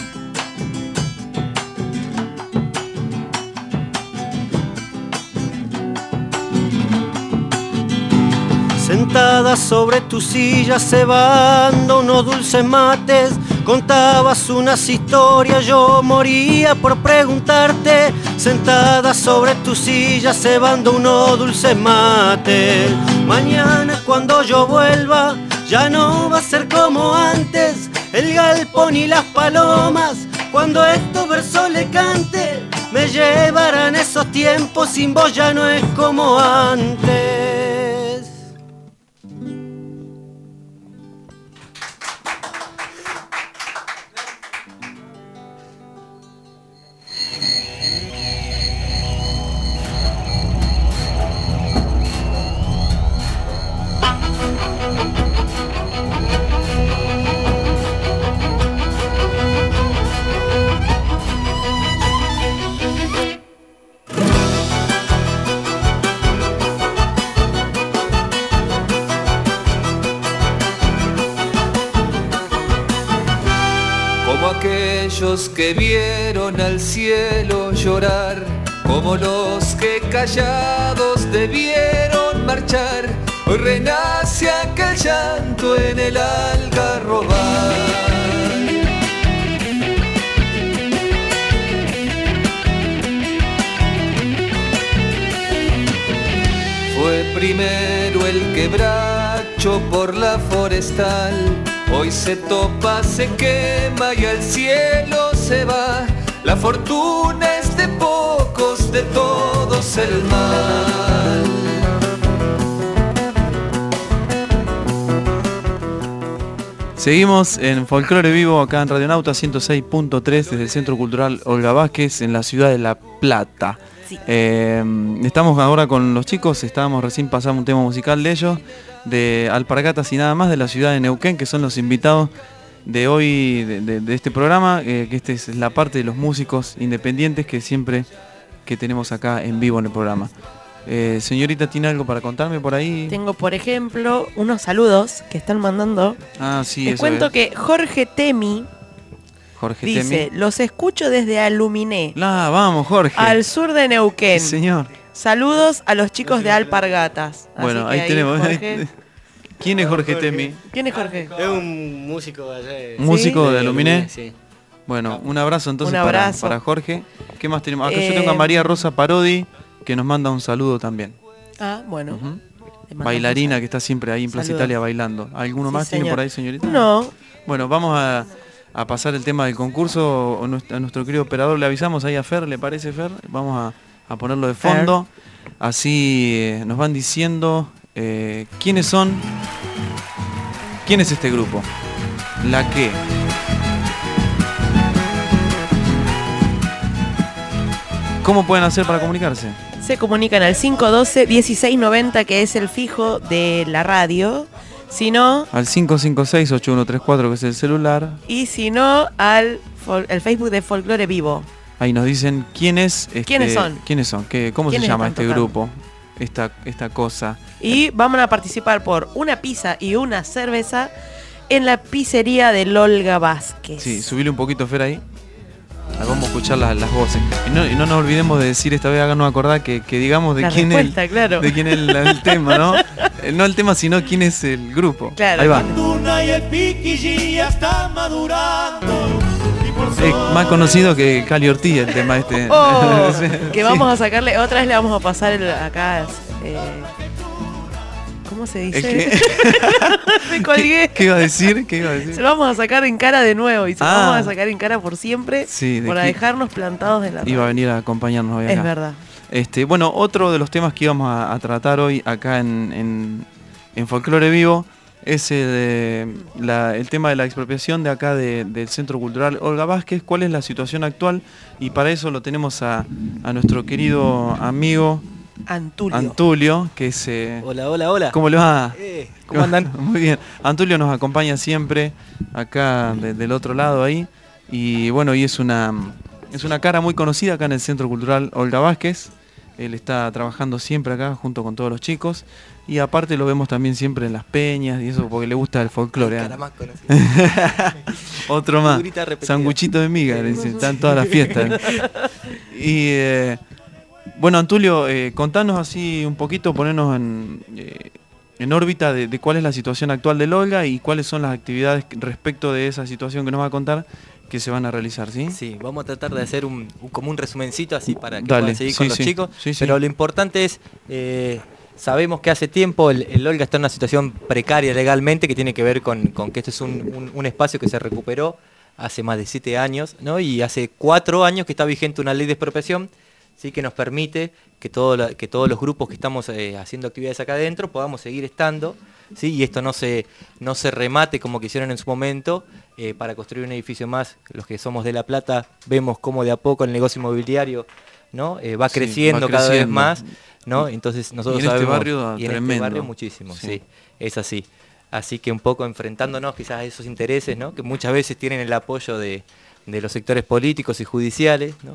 Sentada sobre tu silla cebando unos dulces mates, contabas unas historias, yo moría por preguntarte. Sentada sobre tu silla cebando unos dulces mates. Mañana cuando yo vuelva ya no va a ser como antes. El galpón y las palomas, cuando estos versos le cante, me llevarán esos tiempos, sin vos ya no es como antes. aquellos que vieron al cielo llorar, como los que callados debieron marchar. Hoy renace aquel llanto en el algarrobal. Fue primero el quebracho por la forestal, hoy se topa, se quema y al cielo se va. La fortuna es de pocos, de todos el mal. Seguimos en Folclore Vivo acá en Radionauta ciento seis punto tres desde el Centro Cultural Olga Vázquez en la ciudad de La Plata. Sí. Eh, estamos ahora con los chicos, estábamos recién pasando un tema musical de ellos, de Alpargatas y nada más, de la ciudad de Neuquén, que son los invitados de hoy de, de, de este programa, eh, que esta es la parte de los músicos independientes que siempre que tenemos acá en vivo en el programa. Eh, señorita, ¿tiene algo para contarme por ahí? Tengo, por ejemplo, unos saludos que están mandando. Ah, sí, Les eso cuento es. que Jorge Temi Jorge dice, Temi. los escucho desde Aluminé. Ah, vamos, Jorge. Al sur de Neuquén. Sí, señor. Saludos a los chicos de Alpargatas. Bueno, Así que ahí tenemos. Jorge. ¿Quién es Jorge Temi? ¿Quién es Jorge? Es un músico de allá. de- ¿Un músico ¿Sí? de Aluminé? Sí. Bueno, un abrazo entonces Un para- abrazo. Para, Jorge. ¿Qué más tenemos? Acá Eh, yo tengo a María Rosa Parodi, que nos manda un saludo también. Ah, bueno. Le mandamos Bailarina un que está siempre ahí en Plaza Saludos. Italia bailando. ¿Alguno Sí, más tiene señor. por ahí, señorita? No. Bueno, vamos a, a pasar el tema del concurso. O nuestro- A nuestro querido operador le avisamos ahí a Fer, ¿le parece, Fer? Vamos a, a ponerlo de fondo. Así eh, nos van diciendo eh, quiénes son. ¿Quién es este grupo? La que. ¿Cómo pueden hacer para comunicarse? Se comunican al cinco uno dos, uno seis nueve cero, que es el fijo de la radio. Si no, Al cinco cinco seis, ocho uno tres cuatro, que es el celular. y si no, al fol- el Facebook de Folclore Vivo. Ahí nos dicen quién es. Este, ¿Quiénes son? ¿Quiénes son? ¿Qué, ¿Cómo se ¿Quiénes llama están este tocando? grupo? Esta, esta cosa. Y vamos a participar por una pizza y una cerveza en la pizzería de Olga Vázquez. Sí, subile un poquito, Fer, ahí. Ahí vamos a escuchar las, las voces. Y no, y no nos olvidemos de decir esta vez, háganos acordar que, que digamos de La quién, es el, respuesta, claro. de quién es el, el tema, ¿no? Eh, No el tema, sino quién es el grupo. Claro. Ahí va. Tuna y el piquillí ya está madurando. Y por Es más conocido que Cali Ortiz el tema este. Oh, Sí. que vamos a sacarle, otra vez le vamos a pasar el, acá. eh, ¿Cómo se dice? Es que- Me colgué. ¿Qué iba a decir? ¿Qué iba a decir? Se lo vamos a sacar en cara de nuevo y se lo Ah. vamos a sacar en cara por siempre Sí, de para que- dejarnos plantados en la Iba a radio. venir a acompañarnos hoy acá. Es verdad. Este, bueno, otro de los temas que íbamos a, a tratar hoy acá en, en, en Folclore Vivo es el, de la- el tema de la expropiación de acá de- del Centro Cultural Olga Vázquez. ¿Cuál es la situación actual? Y para eso lo tenemos a, a nuestro querido amigo Antulio. Antulio, que es... eh, Hola, hola, hola. ¿Cómo le va? Eh, ¿cómo andan? Muy bien. Antulio nos acompaña siempre acá de- del otro lado ahí. Y bueno, y es una, es una cara muy conocida acá en el Centro Cultural Olga Vázquez. Él está trabajando siempre acá junto con todos los chicos. Y aparte lo vemos también siempre en las peñas y eso porque le gusta el folclore. ¿eh? Cara más conocida. Otro más. Figurita repetida. Sanguchito de miga, le dicen, está en todas las fiestas. Y eh, bueno, Antulio, eh, contanos así un poquito, ponernos en, eh, en órbita de, de cuál es la situación actual del Olga y cuáles son las actividades respecto de esa situación que nos va a contar que se van a realizar, ¿sí? Sí, vamos a tratar de hacer un, un- como un resumencito así para que Dale, puedan seguir sí, con los sí, chicos. sí, sí. Pero lo importante es, eh, sabemos que hace tiempo el, el Olga está en una situación precaria legalmente que tiene que ver con, con que este es un, un- un espacio que se recuperó hace más de siete años, ¿no? Y hace cuatro años que está vigente una ley de expropiación, sí, que nos permite que, todo la- que todos los grupos que estamos eh, haciendo actividades acá adentro podamos seguir estando, ¿sí? Y esto no se, no se remate como quisieron en su momento, eh, para construir un edificio más. Los que somos de La Plata vemos cómo de a poco el negocio inmobiliario, ¿no? Eh, va Sí, creciendo va cada vez creciendo. más, ¿no? Entonces nosotros Y en este sabemos, barrio y en tremendo. este barrio muchísimo, sí. Sí. Es así. Así que un poco enfrentándonos quizás a esos intereses, ¿no? Que muchas veces tienen el apoyo de, de los sectores políticos y judiciales, ¿no?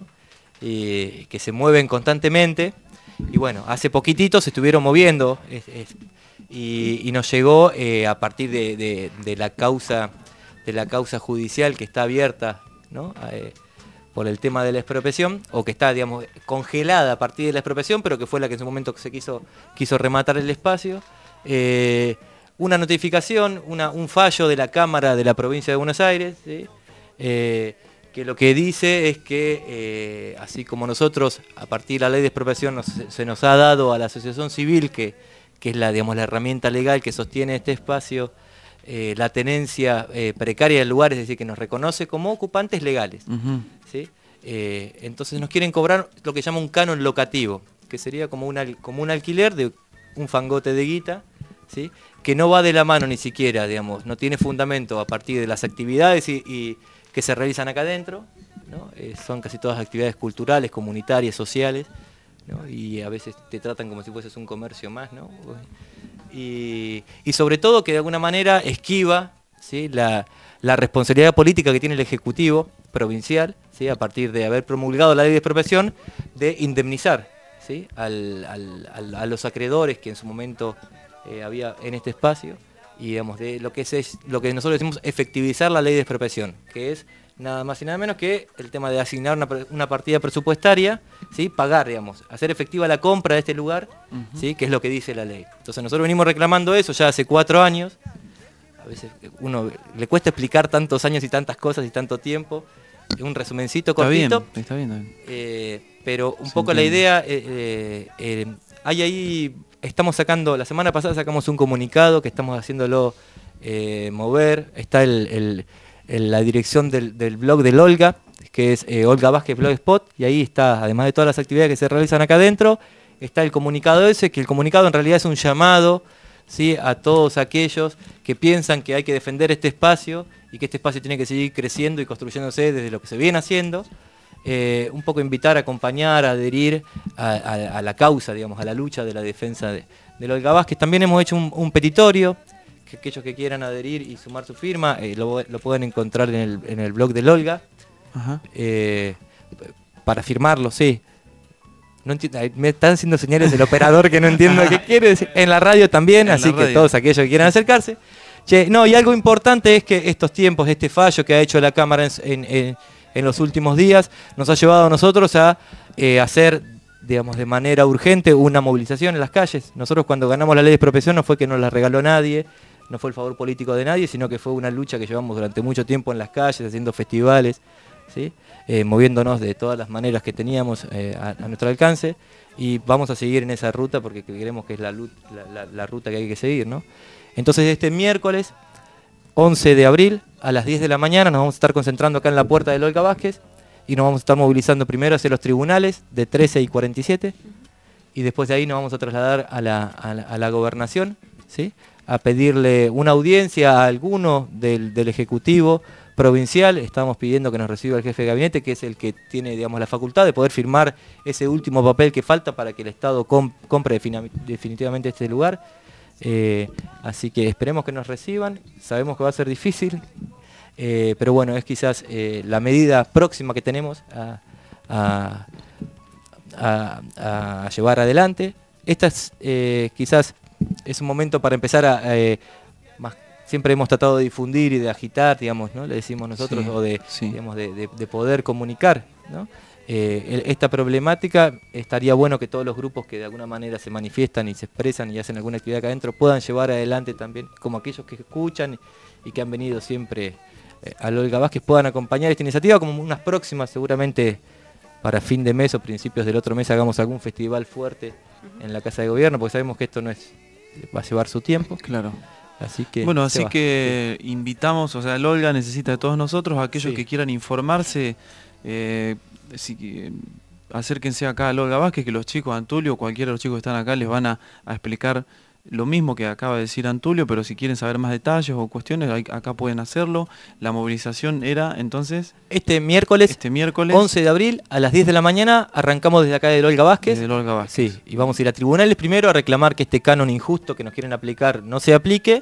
Eh, que se mueven constantemente. Y bueno, hace poquitito se estuvieron moviendo es- es- y, y nos llegó eh, a partir de, de- de la causa de la causa judicial que está abierta ¿no? Eh, por el tema de la expropiación, o que está, digamos, congelada a partir de la expropiación, pero que fue la que en su momento se quiso, quiso rematar el espacio. Eh, una notificación, una, un fallo de la Cámara de la Provincia de Buenos Aires, ¿sí? eh, que lo que dice es que, eh, así como nosotros, a partir de la ley de expropiación, nos, se nos ha dado a la asociación civil, que, que es la, digamos, la herramienta legal que sostiene este espacio, eh, la tenencia eh, precaria del lugar, es decir, que nos reconoce como ocupantes legales. Uh-huh. ¿Sí? Eh, entonces nos quieren cobrar lo que llama un canon locativo, que sería como, una, como un alquiler de un fangote de guita, ¿sí? Que no va de la mano ni siquiera, digamos, no tiene fundamento a partir de las actividades y, y que se realizan acá adentro, ¿no? Eh, son casi todas actividades culturales, comunitarias, sociales, ¿no? Y a veces te tratan como si fueses un comercio más, ¿no? Y, y sobre todo que de alguna manera esquiva, ¿sí? la, la responsabilidad política que tiene el Ejecutivo provincial, ¿sí? A partir de haber promulgado la ley de expropiación, de indemnizar, ¿sí? al, al, al, a los acreedores que en su momento eh, había en este espacio, y digamos, de lo que es, es lo que nosotros decimos efectivizar la ley de expropiación, que es nada más y nada menos que el tema de asignar una, una partida presupuestaria, ¿sí? Pagar, digamos, hacer efectiva la compra de este lugar, uh-huh. ¿sí? Que es lo que dice la ley. Entonces nosotros venimos reclamando eso ya hace cuatro años, a veces uno le cuesta explicar tantos años y tantas cosas y tanto tiempo, un resumencito cortito. Está bien, está bien. Está bien. Eh, pero un Se poco entiende. la idea, eh, eh, eh, hay ahí, estamos sacando, la semana pasada sacamos un comunicado que estamos haciéndolo eh, mover, está el, el, el, la dirección del, del blog del Olga, que es eh, Olga Vázquez Blogspot, y ahí está, además de todas las actividades que se realizan acá adentro, está el comunicado ese, que el comunicado en realidad es un llamado, ¿sí? A todos aquellos que piensan que hay que defender este espacio y que este espacio tiene que seguir creciendo y construyéndose desde lo que se viene haciendo. Eh, un poco invitar, a acompañar, a adherir a, a, a la causa, digamos, a la lucha de la defensa de, de Olga Vázquez. También hemos hecho un, un petitorio, que aquellos que quieran adherir y sumar su firma, eh, lo, lo pueden encontrar en el, en el blog del Olga. Ajá. Eh, para firmarlo, sí. No entiendo, me están haciendo señales el operador que no entiendo qué quiere decir. En la radio también, en así que radio. Todos aquellos que quieran acercarse. Che, no, y algo importante es que estos tiempos, este fallo que ha hecho la Cámara en, en, en, en los últimos días, nos ha llevado a nosotros a eh, hacer, digamos, de manera urgente una movilización en las calles. Nosotros cuando ganamos la ley de expropiación no fue que nos la regaló nadie, no fue el favor político de nadie, sino que fue una lucha que llevamos durante mucho tiempo en las calles, haciendo festivales, ¿sí? Eh, moviéndonos de todas las maneras que teníamos eh, a, a nuestro alcance, y vamos a seguir en esa ruta porque creemos que es la, la, la, la ruta que hay que seguir, ¿no? Entonces este miércoles once de abril a las diez de la mañana nos vamos a estar concentrando acá en la puerta del Olga Vázquez y nos vamos a estar movilizando primero hacia los tribunales de trece y cuarenta y siete, y después de ahí nos vamos a trasladar a la, a la, a la gobernación, ¿sí? A pedirle una audiencia a alguno del, del Ejecutivo provincial. Estamos pidiendo que nos reciba el jefe de gabinete, que es el que tiene, digamos, la facultad de poder firmar ese último papel que falta para que el Estado comp compre defini definitivamente este lugar. Eh, así que esperemos que nos reciban. Sabemos que va a ser difícil, eh, pero bueno, es quizás eh, la medida próxima que tenemos a, a, a, a llevar adelante. Esta es eh, quizás es un momento para empezar a... Eh, más, siempre hemos tratado de difundir y de agitar, digamos, ¿no? Le decimos nosotros, sí, o de, sí. digamos, de, de, de poder comunicar, ¿no? Eh, esta problemática, estaría bueno que todos los grupos que de alguna manera se manifiestan y se expresan y hacen alguna actividad acá adentro puedan llevar adelante también, como aquellos que escuchan y que han venido siempre eh, a Olga Vázquez, puedan acompañar esta iniciativa, como unas próximas seguramente para fin de mes o principios del otro mes hagamos algún festival fuerte en la Casa de Gobierno, porque sabemos que esto no es, va a llevar su tiempo. Claro. Así que bueno, así que sí. invitamos, o sea, el Olga necesita de todos nosotros, aquellos sí. que quieran informarse, eh, si, eh, acérquense acá al Olga Vázquez, que los chicos, Antulio, cualquiera de los chicos que están acá les van a, a explicar lo mismo que acaba de decir Antulio, pero si quieren saber más detalles o cuestiones, acá pueden hacerlo. La movilización era entonces... Este miércoles, este miércoles once de abril, a las diez de la mañana, arrancamos desde acá del Olga Vázquez. Desde el Olga Vázquez. Sí, y vamos a ir a tribunales primero a reclamar que este canon injusto que nos quieren aplicar no se aplique,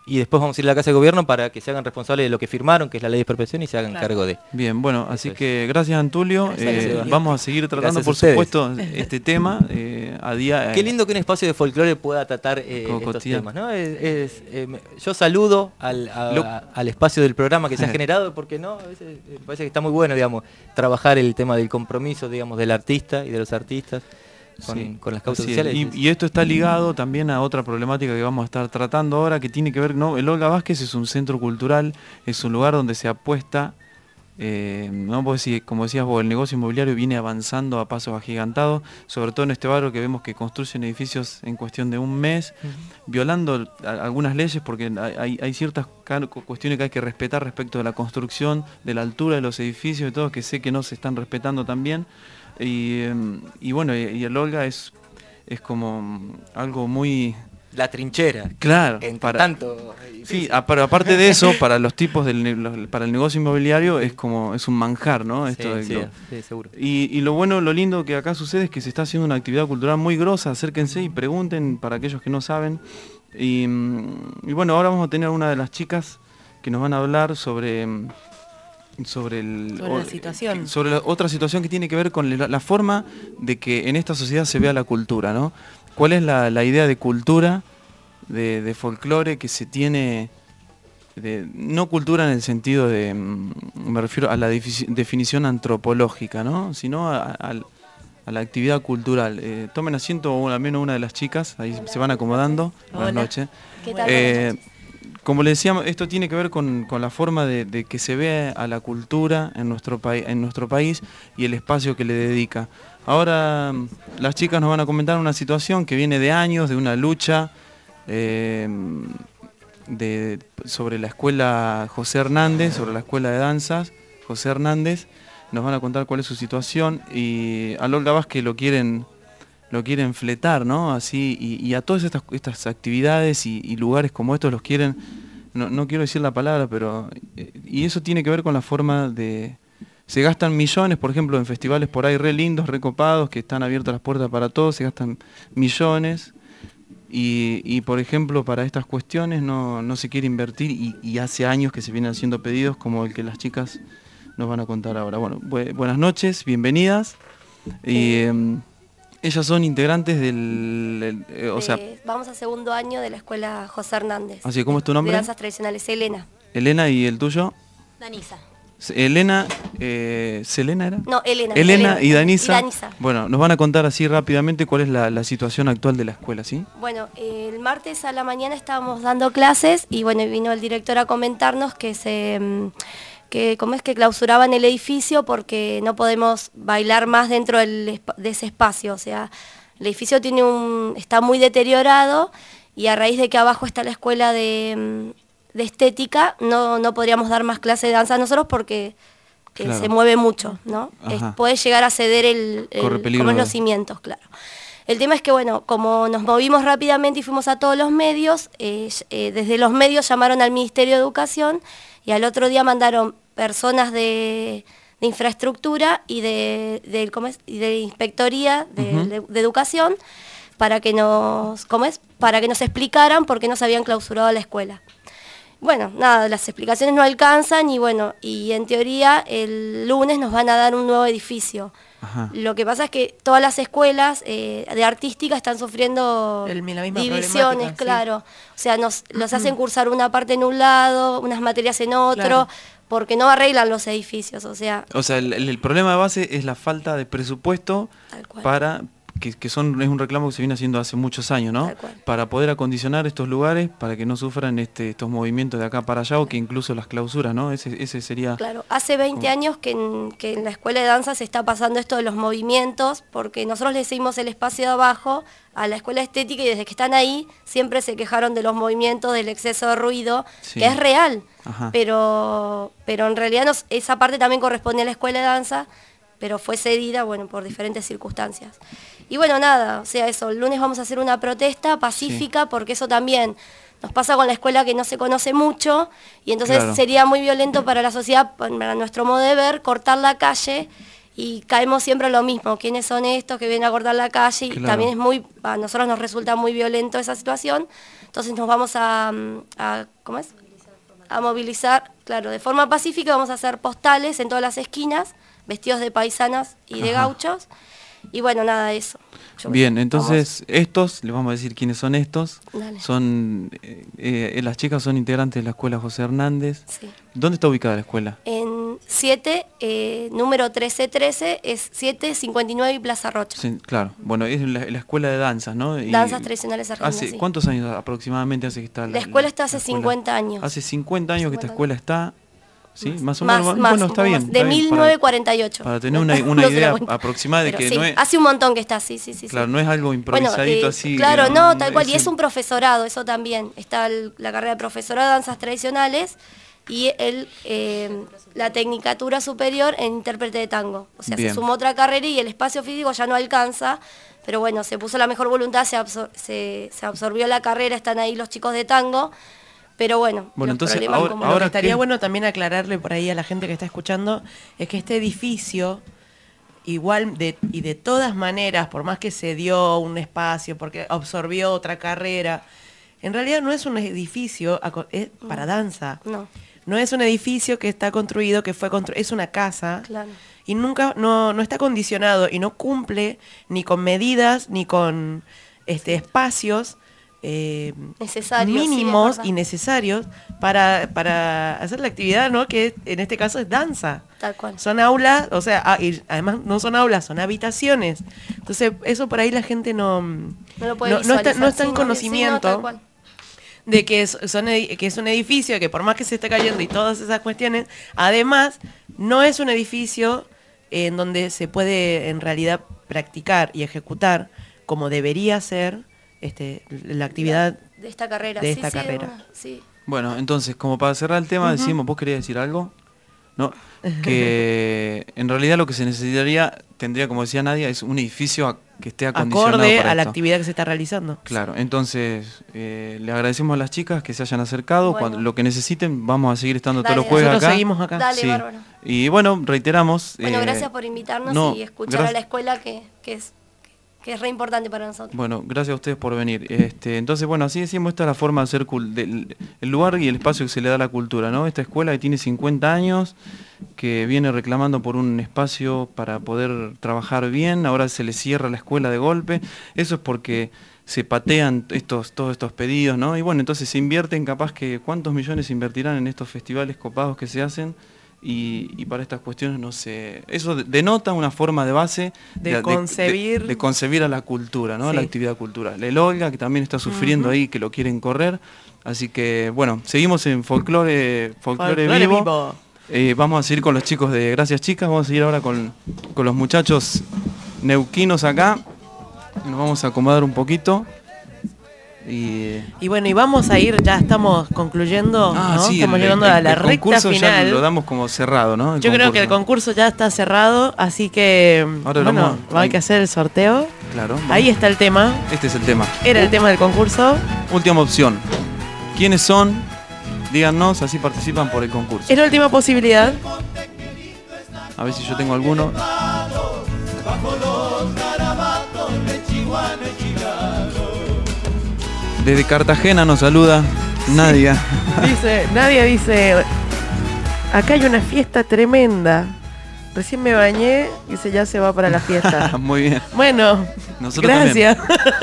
y después vamos a ir a la Casa de Gobierno para que se hagan responsables de lo que firmaron, que es la ley de expropiación, y se hagan Claro. cargo de. Bien, bueno, así que gracias Antulio. Gracias, Eh, Seba. vamos a seguir tratando, Gracias a por ustedes. supuesto, este tema eh, a día. Qué eh, lindo que un espacio de folclore pueda tratar eh, Como estos cotidiano. temas, ¿no? Es- es, eh, me- yo saludo al, a- Lo- a- al espacio del programa que se ha generado, porque no, a veces, eh, me parece que está muy bueno, digamos, trabajar el tema del compromiso, digamos, del artista y de los artistas con, Sí, con las causas así es. sociales. Y, y esto está ligado también a otra problemática que vamos a estar tratando ahora, que tiene que ver, ¿no? El Olga Vázquez es un centro cultural, es un lugar donde se apuesta, eh, ¿no? Porque si, como decías vos, el negocio inmobiliario viene avanzando a pasos agigantados, sobre todo en este barrio que vemos que construyen edificios en cuestión de un mes, violando a- algunas leyes, porque hay, hay- hay ciertas ca- cuestiones que hay que respetar respecto de la construcción, de la altura de los edificios y todo, que sé que no se están respetando también. Y, eh, y bueno, y, y el Olga es, es como mm, algo muy... La trinchera. Claro. Entre para- tanto. Sí, a- pero aparte de eso, para los tipos del ne- los- para el negocio inmobiliario es como es un manjar, ¿no? Esto Sí, de sí, lo- sí, seguro. Y, y lo bueno, lo lindo que acá sucede es que se está haciendo una actividad cultural muy grosa. Acérquense y pregunten para aquellos que no saben. Y, mm, y bueno, ahora vamos a tener una de las chicas que nos van a hablar sobre mm, sobre el Sobre la situación. sobre la- otra situación que tiene que ver con la, la forma de que en esta sociedad se vea la cultura, ¿no? ¿Cuál es la, la idea de cultura, de, de folclore que se tiene, de, no cultura en el sentido de, mm, me refiero a la defi- definición antropológica, ¿no? Sino a, a- a la actividad cultural. Eh, tomen asiento, o al menos una de las chicas, ahí se van acomodando. Buenas Hola. noches. ¿Qué tal? Eh, Buenas como le decíamos, esto tiene que ver con, con la forma de, de que se ve a la cultura en nuestro, pai- en nuestro país y el espacio que le dedica. Ahora mm, las chicas nos van a comentar una situación que viene de años, de una lucha eh, de, sobre la escuela José Hernández, sobre la escuela de danzas José Hernández. Nos van a contar cuál es su situación y a Olga Vázquez lo quieren lo quieren fletar, ¿no? Así, y, y a todas estas, estas actividades y, y lugares como estos los quieren, no, no quiero decir la palabra, pero, eh, y eso tiene que ver con la forma de, se gastan millones, por ejemplo, en festivales por ahí re lindos, recopados, que están abiertas las puertas para todos, se gastan millones, y, y por ejemplo, para estas cuestiones no, no se quiere invertir, y, y hace años que se vienen haciendo pedidos como el que las chicas nos van a contar ahora. Bueno, bu- buenas noches, bienvenidas, y... em, ellas son integrantes del... el- eh, o sea, Eh, vamos a segundo año de la escuela José Hernández. así, ¿cómo es tu nombre? De danzas tradicionales, Elena. Elena, ¿y el tuyo? Danisa. S- Elena, eh, ¿Selena era? No, Elena. Elena y Danisa. Y Danisa. Bueno, nos van a contar así rápidamente cuál es la, la situación actual de la escuela, ¿sí? Bueno, eh, el martes a la mañana estábamos dando clases y bueno, vino el director a comentarnos que se... mm, que como es que clausuraban el edificio porque no podemos bailar más dentro del espa- de ese espacio, o sea, el edificio tiene un está muy deteriorado y a raíz de que abajo está la escuela de, mm, de estética, no, no podríamos dar más clase de danza nosotros porque eh, Claro. se mueve mucho, ¿no? Es- Ajá. puede llegar a ceder el, el- Corre peligro como es de- los cimientos, claro. El tema es que, bueno, como nos movimos rápidamente y fuimos a todos los medios, eh, eh, desde los medios llamaron al Ministerio de Educación y al otro día mandaron personas de, de infraestructura y de, de, ¿cómo es? Y de inspectoría de, Ujú. de- de educación para que nos, ¿cómo es? Para que nos explicaran por qué nos habían clausurado la escuela. Bueno, nada, las explicaciones no alcanzan y bueno, y en teoría el lunes nos van a dar un nuevo edificio. Ajá. Lo que pasa es que todas las escuelas eh, de artística están sufriendo El- la misma divisiones, problemática, sí. claro. O sea, nos los hacen cursar una parte en un lado, unas materias en otro, Claro. porque no arreglan los edificios. O sea, O sea, el, el- el problema de base es la falta de presupuesto para... Que, que son es un reclamo que se viene haciendo hace muchos años, ¿no? Tal cual. Para poder acondicionar estos lugares, para que no sufran este, estos movimientos de acá para allá o que incluso las clausuras, ¿no? Ese, ese sería... claro, hace veinte años que en, que en la escuela de danza se está pasando esto de los movimientos, porque nosotros le hicimos el espacio de abajo a la escuela estética y desde que están ahí siempre se quejaron de los movimientos, del exceso de ruido, Sí. que es real, Ajá. pero pero en realidad nos- esa parte también corresponde a la escuela de danza, pero fue cedida, bueno, por diferentes circunstancias. Y bueno, nada, o sea, eso, el lunes vamos a hacer una protesta pacífica, porque eso también nos pasa con la escuela que no se conoce mucho, y entonces Claro. sería muy violento para la sociedad, para nuestro modo de ver, cortar la calle y caemos siempre en lo mismo, quiénes son estos que vienen a cortar la calle, y Claro. también es muy, a nosotros nos resulta muy violento esa situación, entonces nos vamos a, a ¿cómo es? A movilizar, claro, de forma pacífica, vamos a hacer postales en todas las esquinas, vestidos de paisanas y de Ajá. gauchos, y bueno, nada de eso. Yo- Bien, entonces estos, les vamos a decir quiénes son estos. Dale. Son, eh, eh, las chicas son integrantes de la escuela José Hernández. Sí. ¿Dónde está ubicada la escuela? En siete, eh, número trece trece, es siete cincuenta y nueve y Plaza Rocha. Sí, claro, bueno, es la, la escuela de danzas, ¿no? Y Danzas tradicionales argentinas, hace, sí. ¿Cuántos años aproximadamente hace que está la La escuela está hace la escuela? cincuenta años. Hace cincuenta años que esta escuela está, ¿sí? Más o Más, menos, más, bueno, está un poco bien. más. está De bien, mil para- novecientos cuarenta y ocho. Para tener una, una No se la idea cuento. aproximada de Pero que sí, no es, hace un montón que está, sí, sí, sí. claro, sí. no es algo improvisadito Bueno, eh, así. Claro, que no, tal cual. Y es es un profesorado, eso también. Está el- la carrera de profesorado de danzas tradicionales y el, eh, la tecnicatura superior en intérprete de tango. O sea, Bien. se sumó otra carrera y el espacio físico ya no alcanza. Pero bueno, se puso la mejor voluntad, se, absor- se, se absorbió la carrera, están ahí los chicos de tango. Pero bueno, Bueno, los entonces, problemas ahora- como- Lo que estaría bueno también aclararle por ahí a la gente que está escuchando es que este edificio, igual de, y de todas maneras, por más que se dio un espacio, porque absorbió otra carrera, en realidad no es un edificio aco- es para danza. No. No es un edificio que está construido, que fue construido, es una casa. Claro. Y nunca, no, no está condicionado y no cumple ni con medidas ni con este, espacios eh, Necesarios, sí, mínimos es verdad. y necesarios para, para hacer la actividad, ¿no? Que en este caso es danza. Tal cual. Son aulas, o sea, ah, y además no son aulas, son habitaciones. Entonces, eso por ahí la gente no, No lo puede no, no está, visualizar, no está sí, en no, conocimiento sí, no, tal cual. de que es, son edi- que es un edificio que por más que se esté cayendo y todas esas cuestiones, además no es un edificio en donde se puede en realidad practicar y ejecutar como debería ser este, la actividad De esta carrera. de sí, esta sí, de carrera. una, sí. Bueno, entonces, como para cerrar el tema, Ujú. decimos, ¿vos querías decir algo? No, que en realidad lo que se necesitaría, tendría, como decía Nadia, es un edificio a- que esté acondicionado acorde para a la esto. actividad que se está realizando. Claro, entonces eh, le agradecemos a las chicas que se hayan acercado. Bueno. Cuando, lo que necesiten, vamos a seguir estando Dale, todos los jueves nosotros acá. seguimos acá. Dale, Sí. bárbaro. Y bueno, reiteramos. Bueno, eh, gracias por invitarnos no, y escuchar a gracias- la escuela que, que es que es re importante para nosotros. Bueno, gracias a ustedes por venir. Este, entonces, bueno, así decimos, esta es la forma de hacer cul- del, el lugar y el espacio que se le da a la cultura, ¿no? Esta escuela que tiene cincuenta años, que viene reclamando por un espacio para poder trabajar bien, ahora se le cierra la escuela de golpe. Eso es porque se patean estos, todos estos pedidos, ¿no? Y bueno, entonces se invierten, capaz que cuántos millones se invertirán en estos festivales copados que se hacen. Y, y para estas cuestiones no sé, eso de- denota una forma de base De concebir- de, de concebir a la cultura, ¿no? A la Sí. actividad cultural. El Olga, que también está sufriendo Ujú. ahí, que lo quieren correr. Así que, bueno, seguimos en folclore, folclore, Folclore vivo. vivo. Eh, vamos a seguir con los chicos de Gracias Chicas, vamos a seguir ahora con, con los muchachos neuquinos acá. Nos vamos a acomodar un poquito. Y Y bueno, y vamos a ir, ya estamos concluyendo, Ah, ¿no? sí, Estamos el- llegando el- a la el recta concurso ya final. lo damos como cerrado, ¿no? El Yo creo que el concurso. concurso ya está cerrado, así que Ahora bueno, vamos a- hay que hacer el sorteo. Claro. vamos. Ahí está el tema. Este es el tema. Era el tema del concurso. Última opción. ¿Quiénes son? Díganos, así participan por el concurso. Es la última posibilidad. A ver si yo tengo alguno. Bajo los garabatos de Chihuahua y Chicago. Desde Cartagena nos saluda Nadia. Dice, Nadia dice, acá hay una fiesta tremenda. Recién me bañé, dice, ya se va para la fiesta. Muy bien. Bueno, Nosotros gracias.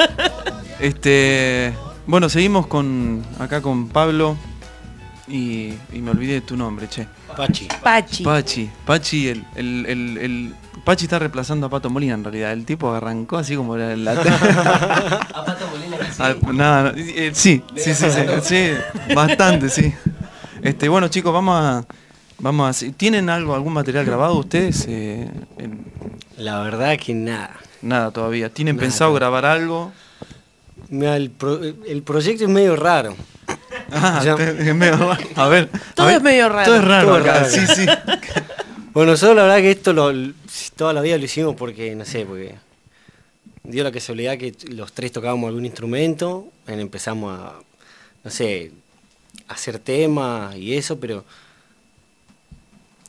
Este, bueno, seguimos con acá con Pablo y, y me olvidé de tu nombre, che. Pachi. Pachi. Pachi. Pachi, el, el, el, el- Pachi está reemplazando a Pato Molina en realidad. El tipo arrancó así como la... la- A Pato Molina que sí. Ah, nada, no, eh, sí, sí, sí, sí, sí, bastante, sí. Este, bueno, chicos, vamos a, vamos a, ¿tienen algo, algún material grabado ustedes? Eh, en- La verdad que nada. nada todavía. ¿Tienen Nada. pensado grabar algo? Mira, el, pro- el proyecto es medio raro. Ah, Ya- te- es medio raro. A ver. Todo a ver, es medio raro. Todo es raro Todo acá, raro. sí, sí. Bueno, nosotros la verdad que esto lo, toda la vida lo hicimos porque, no sé, porque dio la casualidad que los tres tocábamos algún instrumento, bueno, empezamos a, no sé, a hacer temas y eso, pero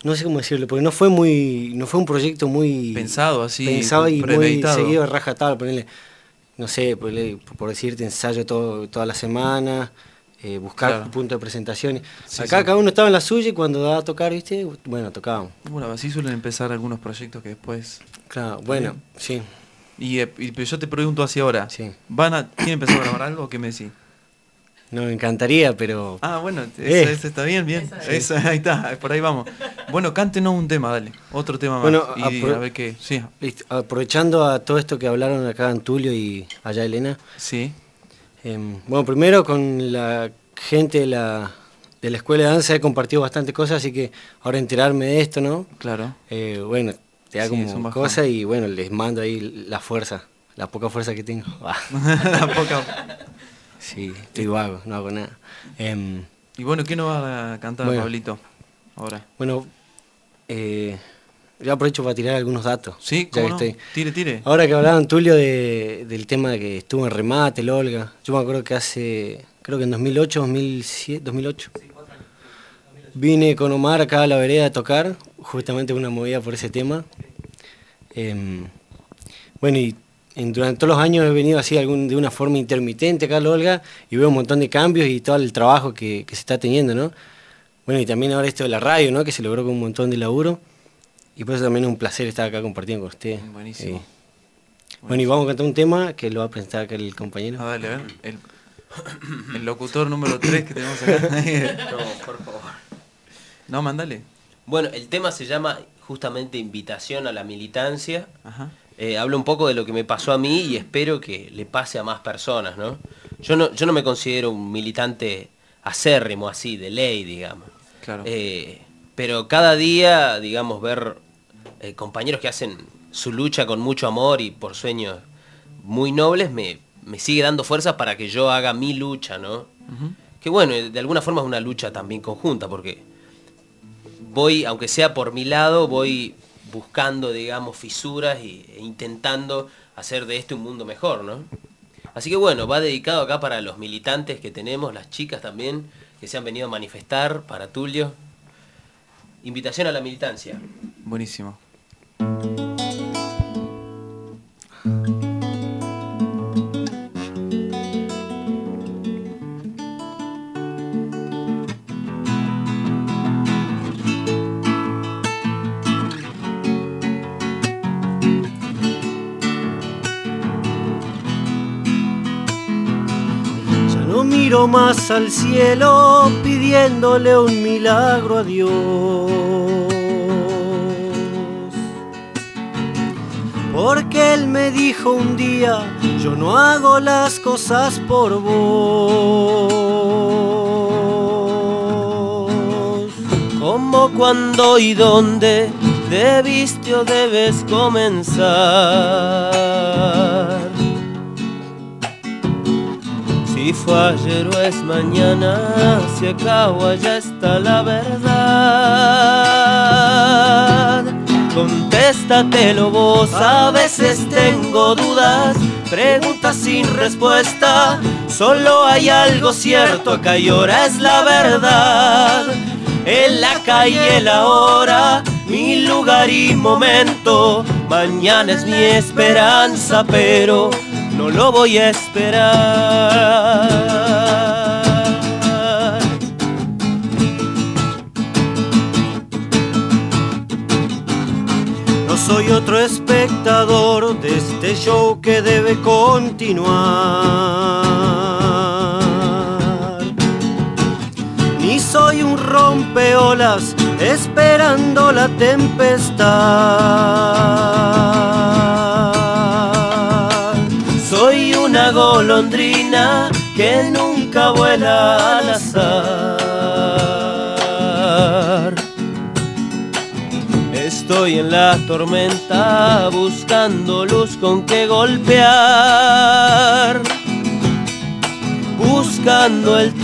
no sé cómo decirlo, porque no fue muy, no fue un proyecto muy pensado así, pensado y muy premeditado. seguido de rajatabla, ponerle, no sé, por, por decirte ensayo todo, toda la semana, eh, buscar Claro. un punto de presentación. Sí, Acá sí. cada uno estaba en la suya y cuando daba a tocar, viste, bueno, tocábamos. Bueno, así suelen empezar algunos proyectos que después. Claro, bueno, sí. Y, eh, y pero yo te pregunto así ahora. Sí. ¿Van a, ¿Quieren empezar a grabar algo o qué me decís? No, me encantaría, pero... Ah, bueno, Eh. esa, esa está bien, bien. Esa, ahí está, por ahí vamos. Bueno, cántenos un tema, dale. Otro tema más. Bueno, y apro- a ver qué. Sí. Listo, aprovechando a todo esto que hablaron acá Antulio y allá Elena. Sí. Eh, bueno, primero con la gente de la, de la escuela de danza he compartido bastante cosas, así que ahora enterarme de esto, ¿no? Claro. Eh, bueno, te da Sí, es un como bajón. cosa y bueno, les mando ahí la fuerza, la poca fuerza que tengo. La poca. Sí, estoy vago, no hago nada. Em, Y bueno, ¿qué nos va a cantar, Bueno. Pablito? Ahora. bueno, eh, yo aprovecho para tirar algunos datos. Sí, ya cómo que no. estoy. Tire, tire. Ahora que hablaban Tulio de, del tema de que estuvo en remate, el Olga, yo me acuerdo que hace, creo que en dos mil ocho, dos mil siete, dos mil ocho, vine con Omar acá a la vereda a tocar, justamente una movida por ese tema. Em, bueno, y en- durante todos los años he venido así algún, de una forma intermitente acá a la Olga y veo un montón de cambios y todo el trabajo que, que se está teniendo, ¿no? Bueno, y también ahora esto de la radio, ¿no? Que se logró con un montón de laburo. Y por eso también es un placer estar acá compartiendo con ustedes. Buenísimo. Eh, bueno, y vamos a cantar un tema que lo va a presentar acá el compañero. Ah, dale, a ver. El, el locutor número tres que tenemos acá. No, por favor. No, mandale. Bueno, el tema se llama justamente Invitación a la Militancia. Ajá. Eh, hablo un poco de lo que me pasó a mí y espero que le pase a más personas, ¿no? Yo no, yo no me considero un militante acérrimo así, de ley, digamos. Claro. Eh, pero cada día, digamos, ver eh, compañeros que hacen su lucha con mucho amor y por sueños muy nobles, me, me sigue dando fuerza para que yo haga mi lucha, ¿no? Ujú. Que bueno, de alguna forma es una lucha también conjunta, porque voy, aunque sea por mi lado, voy buscando, digamos, fisuras y, e intentando hacer de este un mundo mejor, ¿no? Así que bueno, va dedicado acá para los militantes que tenemos, las chicas también, que se han venido a manifestar, para Tulio. Invitación a la militancia. Buenísimo. Ya no miro más al cielo pidiéndole un milagro a Dios, porque Él me dijo un día, yo no hago las cosas por vos. ¿Cómo, cuándo y dónde debiste o debes comenzar? Si fue ayer o es mañana, si acá o allá está la verdad. Contéstatelo vos, a veces tengo dudas, preguntas sin respuesta. Solo hay algo cierto, acá y ahora es la verdad. El acá y el ahora, mi lugar y momento. Mañana es mi esperanza, pero no lo voy a esperar. No soy otro espectador de este show que debe continuar. Ni soy un rompeolas esperando la tempestad. Soy una golondrina que nunca vuela al azar. Estoy en la tormenta buscando luz con que golpear, buscando el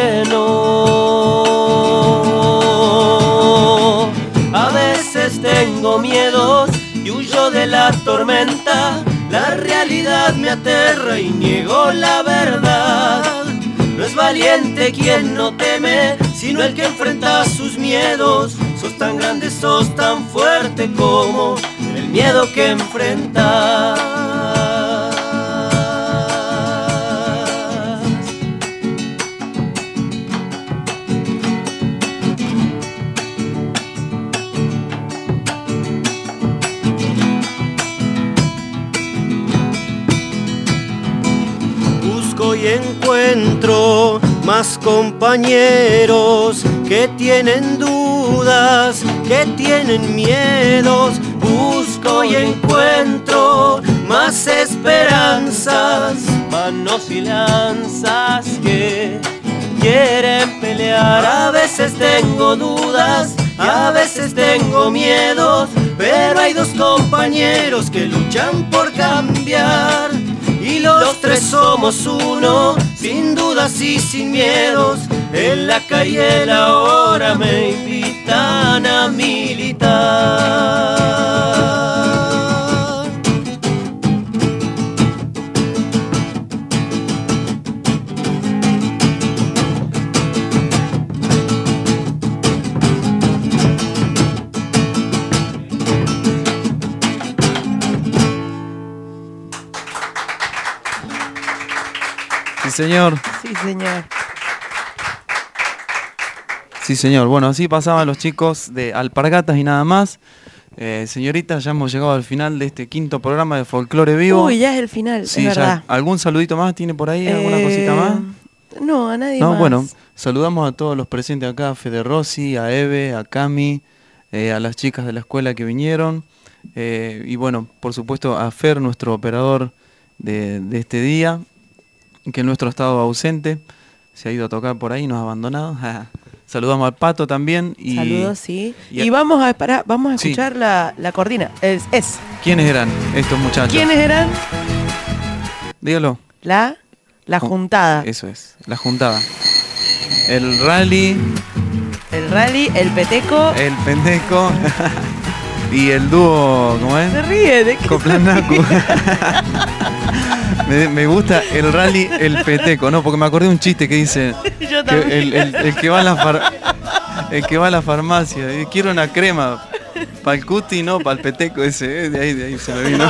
trueno. A veces tengo miedos y huyo de la tormenta. La realidad me aterra y niego la verdad. No es valiente quien no teme, sino el que enfrenta sus miedos. Sos tan grande, sos tan fuerte como el miedo que enfrentas. Busco y encuentro más compañeros que tienen dudas, que tienen miedos. Busco y encuentro más esperanzas, manos y lanzas que quieren pelear. A veces tengo dudas, a veces tengo miedos, pero hay dos compañeros que luchan por cambiar. Y los tres somos uno, sin dudas y sin miedos. En la calle la hora me invitan a militar. Sí, señor. Sí, señor. Sí, señor. Bueno, así pasaban los chicos de Alpargatas y nada más. Eh, señorita, ya hemos llegado al final de este quinto programa de Folclore Vivo. Uy, ya es el final, sí, es verdad. Ya, ¿algún saludito más tiene por ahí? ¿Alguna Eh, cosita más? No, a nadie No, más. bueno, saludamos a todos los presentes acá, a Fede Rossi, a Eve, a Cami, eh, a las chicas de la escuela que vinieron. Eh, y bueno, por supuesto a Fer, nuestro operador de, de este día, que en nuestro estado ausente, se ha ido a tocar por ahí y nos ha abandonado. Saludamos al Pato también. Y, Saludos, sí. Y, Y, vamos a esperar, vamos a Sí. escuchar la, la cortina. Es, es. ¿Quiénes eran estos muchachos? ¿Quiénes eran? Dígalo. La, la juntada. Eso es, la juntada. El rally, El rally, el peteco. el pendejo y el dúo, ¿cómo es? Se ríe de que Coplanacu. me, me gusta el rally, el peteco, ¿no? Porque me acordé de un chiste que dice Yo que también. el, el- el que va a la far- el que va a la farmacia y quiero una crema para el cuti, no, para el peteco ese, eh, de ahí, de ahí se me vino.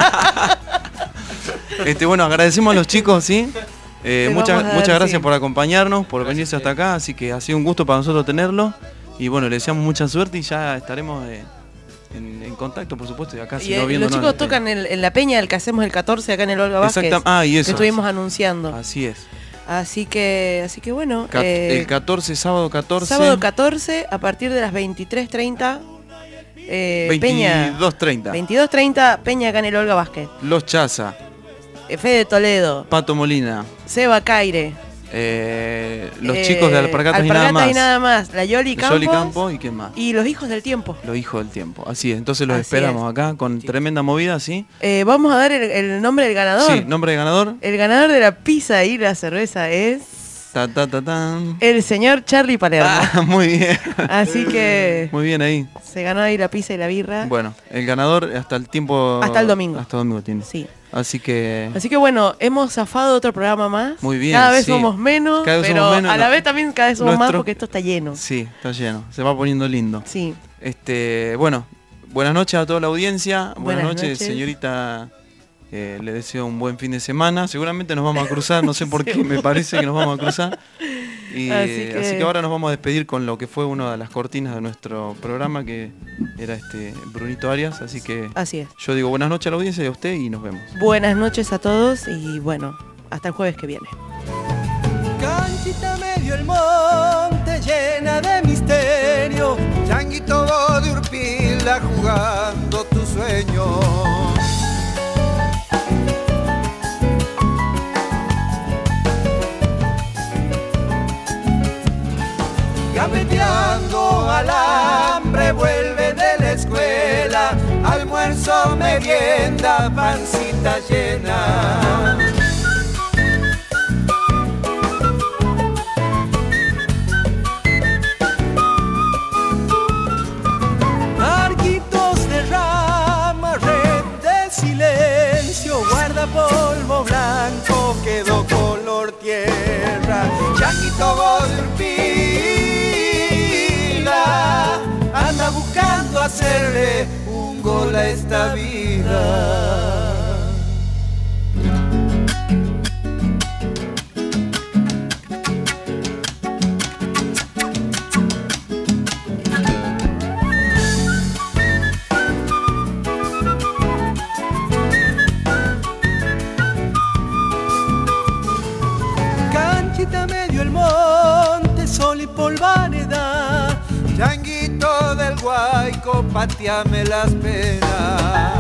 Este, bueno, agradecemos a los chicos, ¿sí? Eh, Le muchas vamos a dar, muchas gracias sí. por acompañarnos, por venirse hasta acá, así que ha sido un gusto para nosotros tenerlo. Y bueno, le deseamos mucha suerte y ya estaremos eh, en, en contacto, por supuesto, y acá Y si eh, no viendo. los chicos tocan en, en la peña, el que hacemos el catorce acá en el Olga Vázquez. Exactam- ah, y eso. Que estuvimos anunciando. Así es. Así que, así que bueno. Ca- eh, el catorce, sábado catorce. sábado catorce, a partir de las veintitrés treinta. Eh, Peña. veintidós treinta. veintidós treinta, Peña acá en el Olga Vázquez. Los Chaza, Eh, Fede Toledo, Pato Molina, Seba Caire. eh, los eh, chicos de Alpargatas, y nada más. y nada más. La Yoli De Campos. Yoli Campo y qué más. Y los hijos del tiempo. Los hijos del tiempo. Así es, entonces los Así esperamos es. acá con tremenda movida, ¿sí? Eh, vamos a dar el, el nombre del ganador. Sí, nombre de ganador. El ganador de la pizza y la cerveza es Ta, ta, ta, tan. el señor Charlie Palermo. Ah, muy bien. Así que Muy bien ahí. se ganó ahí la pizza y la birra. Bueno, el ganador hasta el tiempo. Hasta el domingo. Hasta el domingo tiene. Sí. Así que. Así que bueno, hemos zafado otro programa más. Muy bien, Cada vez sí. somos menos, Cada vez pero somos menos, a la no. vez también cada vez somos más Nuestro- porque esto está lleno. Sí, está lleno. Se va poniendo lindo. Sí. Este, bueno, buenas noches a toda la audiencia. Buenas, Buenas noches, noches. señorita. Eh, le deseo un buen fin de semana. Seguramente nos vamos a cruzar, no sé por qué, me parece que nos vamos a cruzar. Y, Así eh, que- así que ahora nos vamos a despedir con lo que fue una de las cortinas de nuestro programa, que era este Brunito Arias. Así que Así es. yo digo buenas noches a la audiencia y a usted y nos vemos. Buenas noches a todos y bueno, hasta el jueves que viene. Canchita medio el monte llena de misterio, changuito vos de Urpila jugando tu sueño. Gambeteando al hambre vuelve de la escuela, almuerzo, merienda, pancita llena. Arquitos de rama, red de silencio, guarda polvo blanco, quedó color tierra. Changuito vos de Urpila hacerle un gol a esta vida. Medio el monte, sol y polvareda, changuito del Guayco, pateame las penas.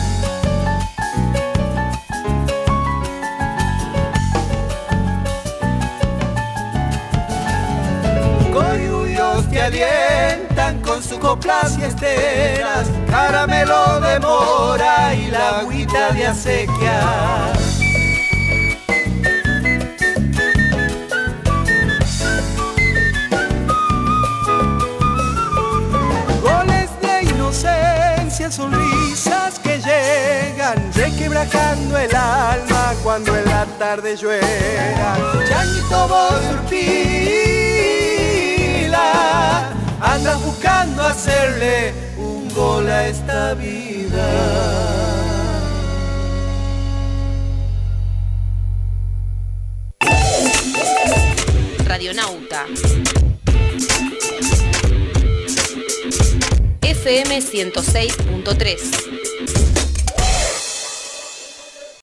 Coyuyos te alientan con sus coplas y esteras, caramelo de mora y la agüita de acequia. Sonrisas que llegan requebrajando el alma cuando en la tarde llueva. Changuito vos urpila, andas buscando hacerle un gol a esta vida. Radionauta F M ciento seis punto tres.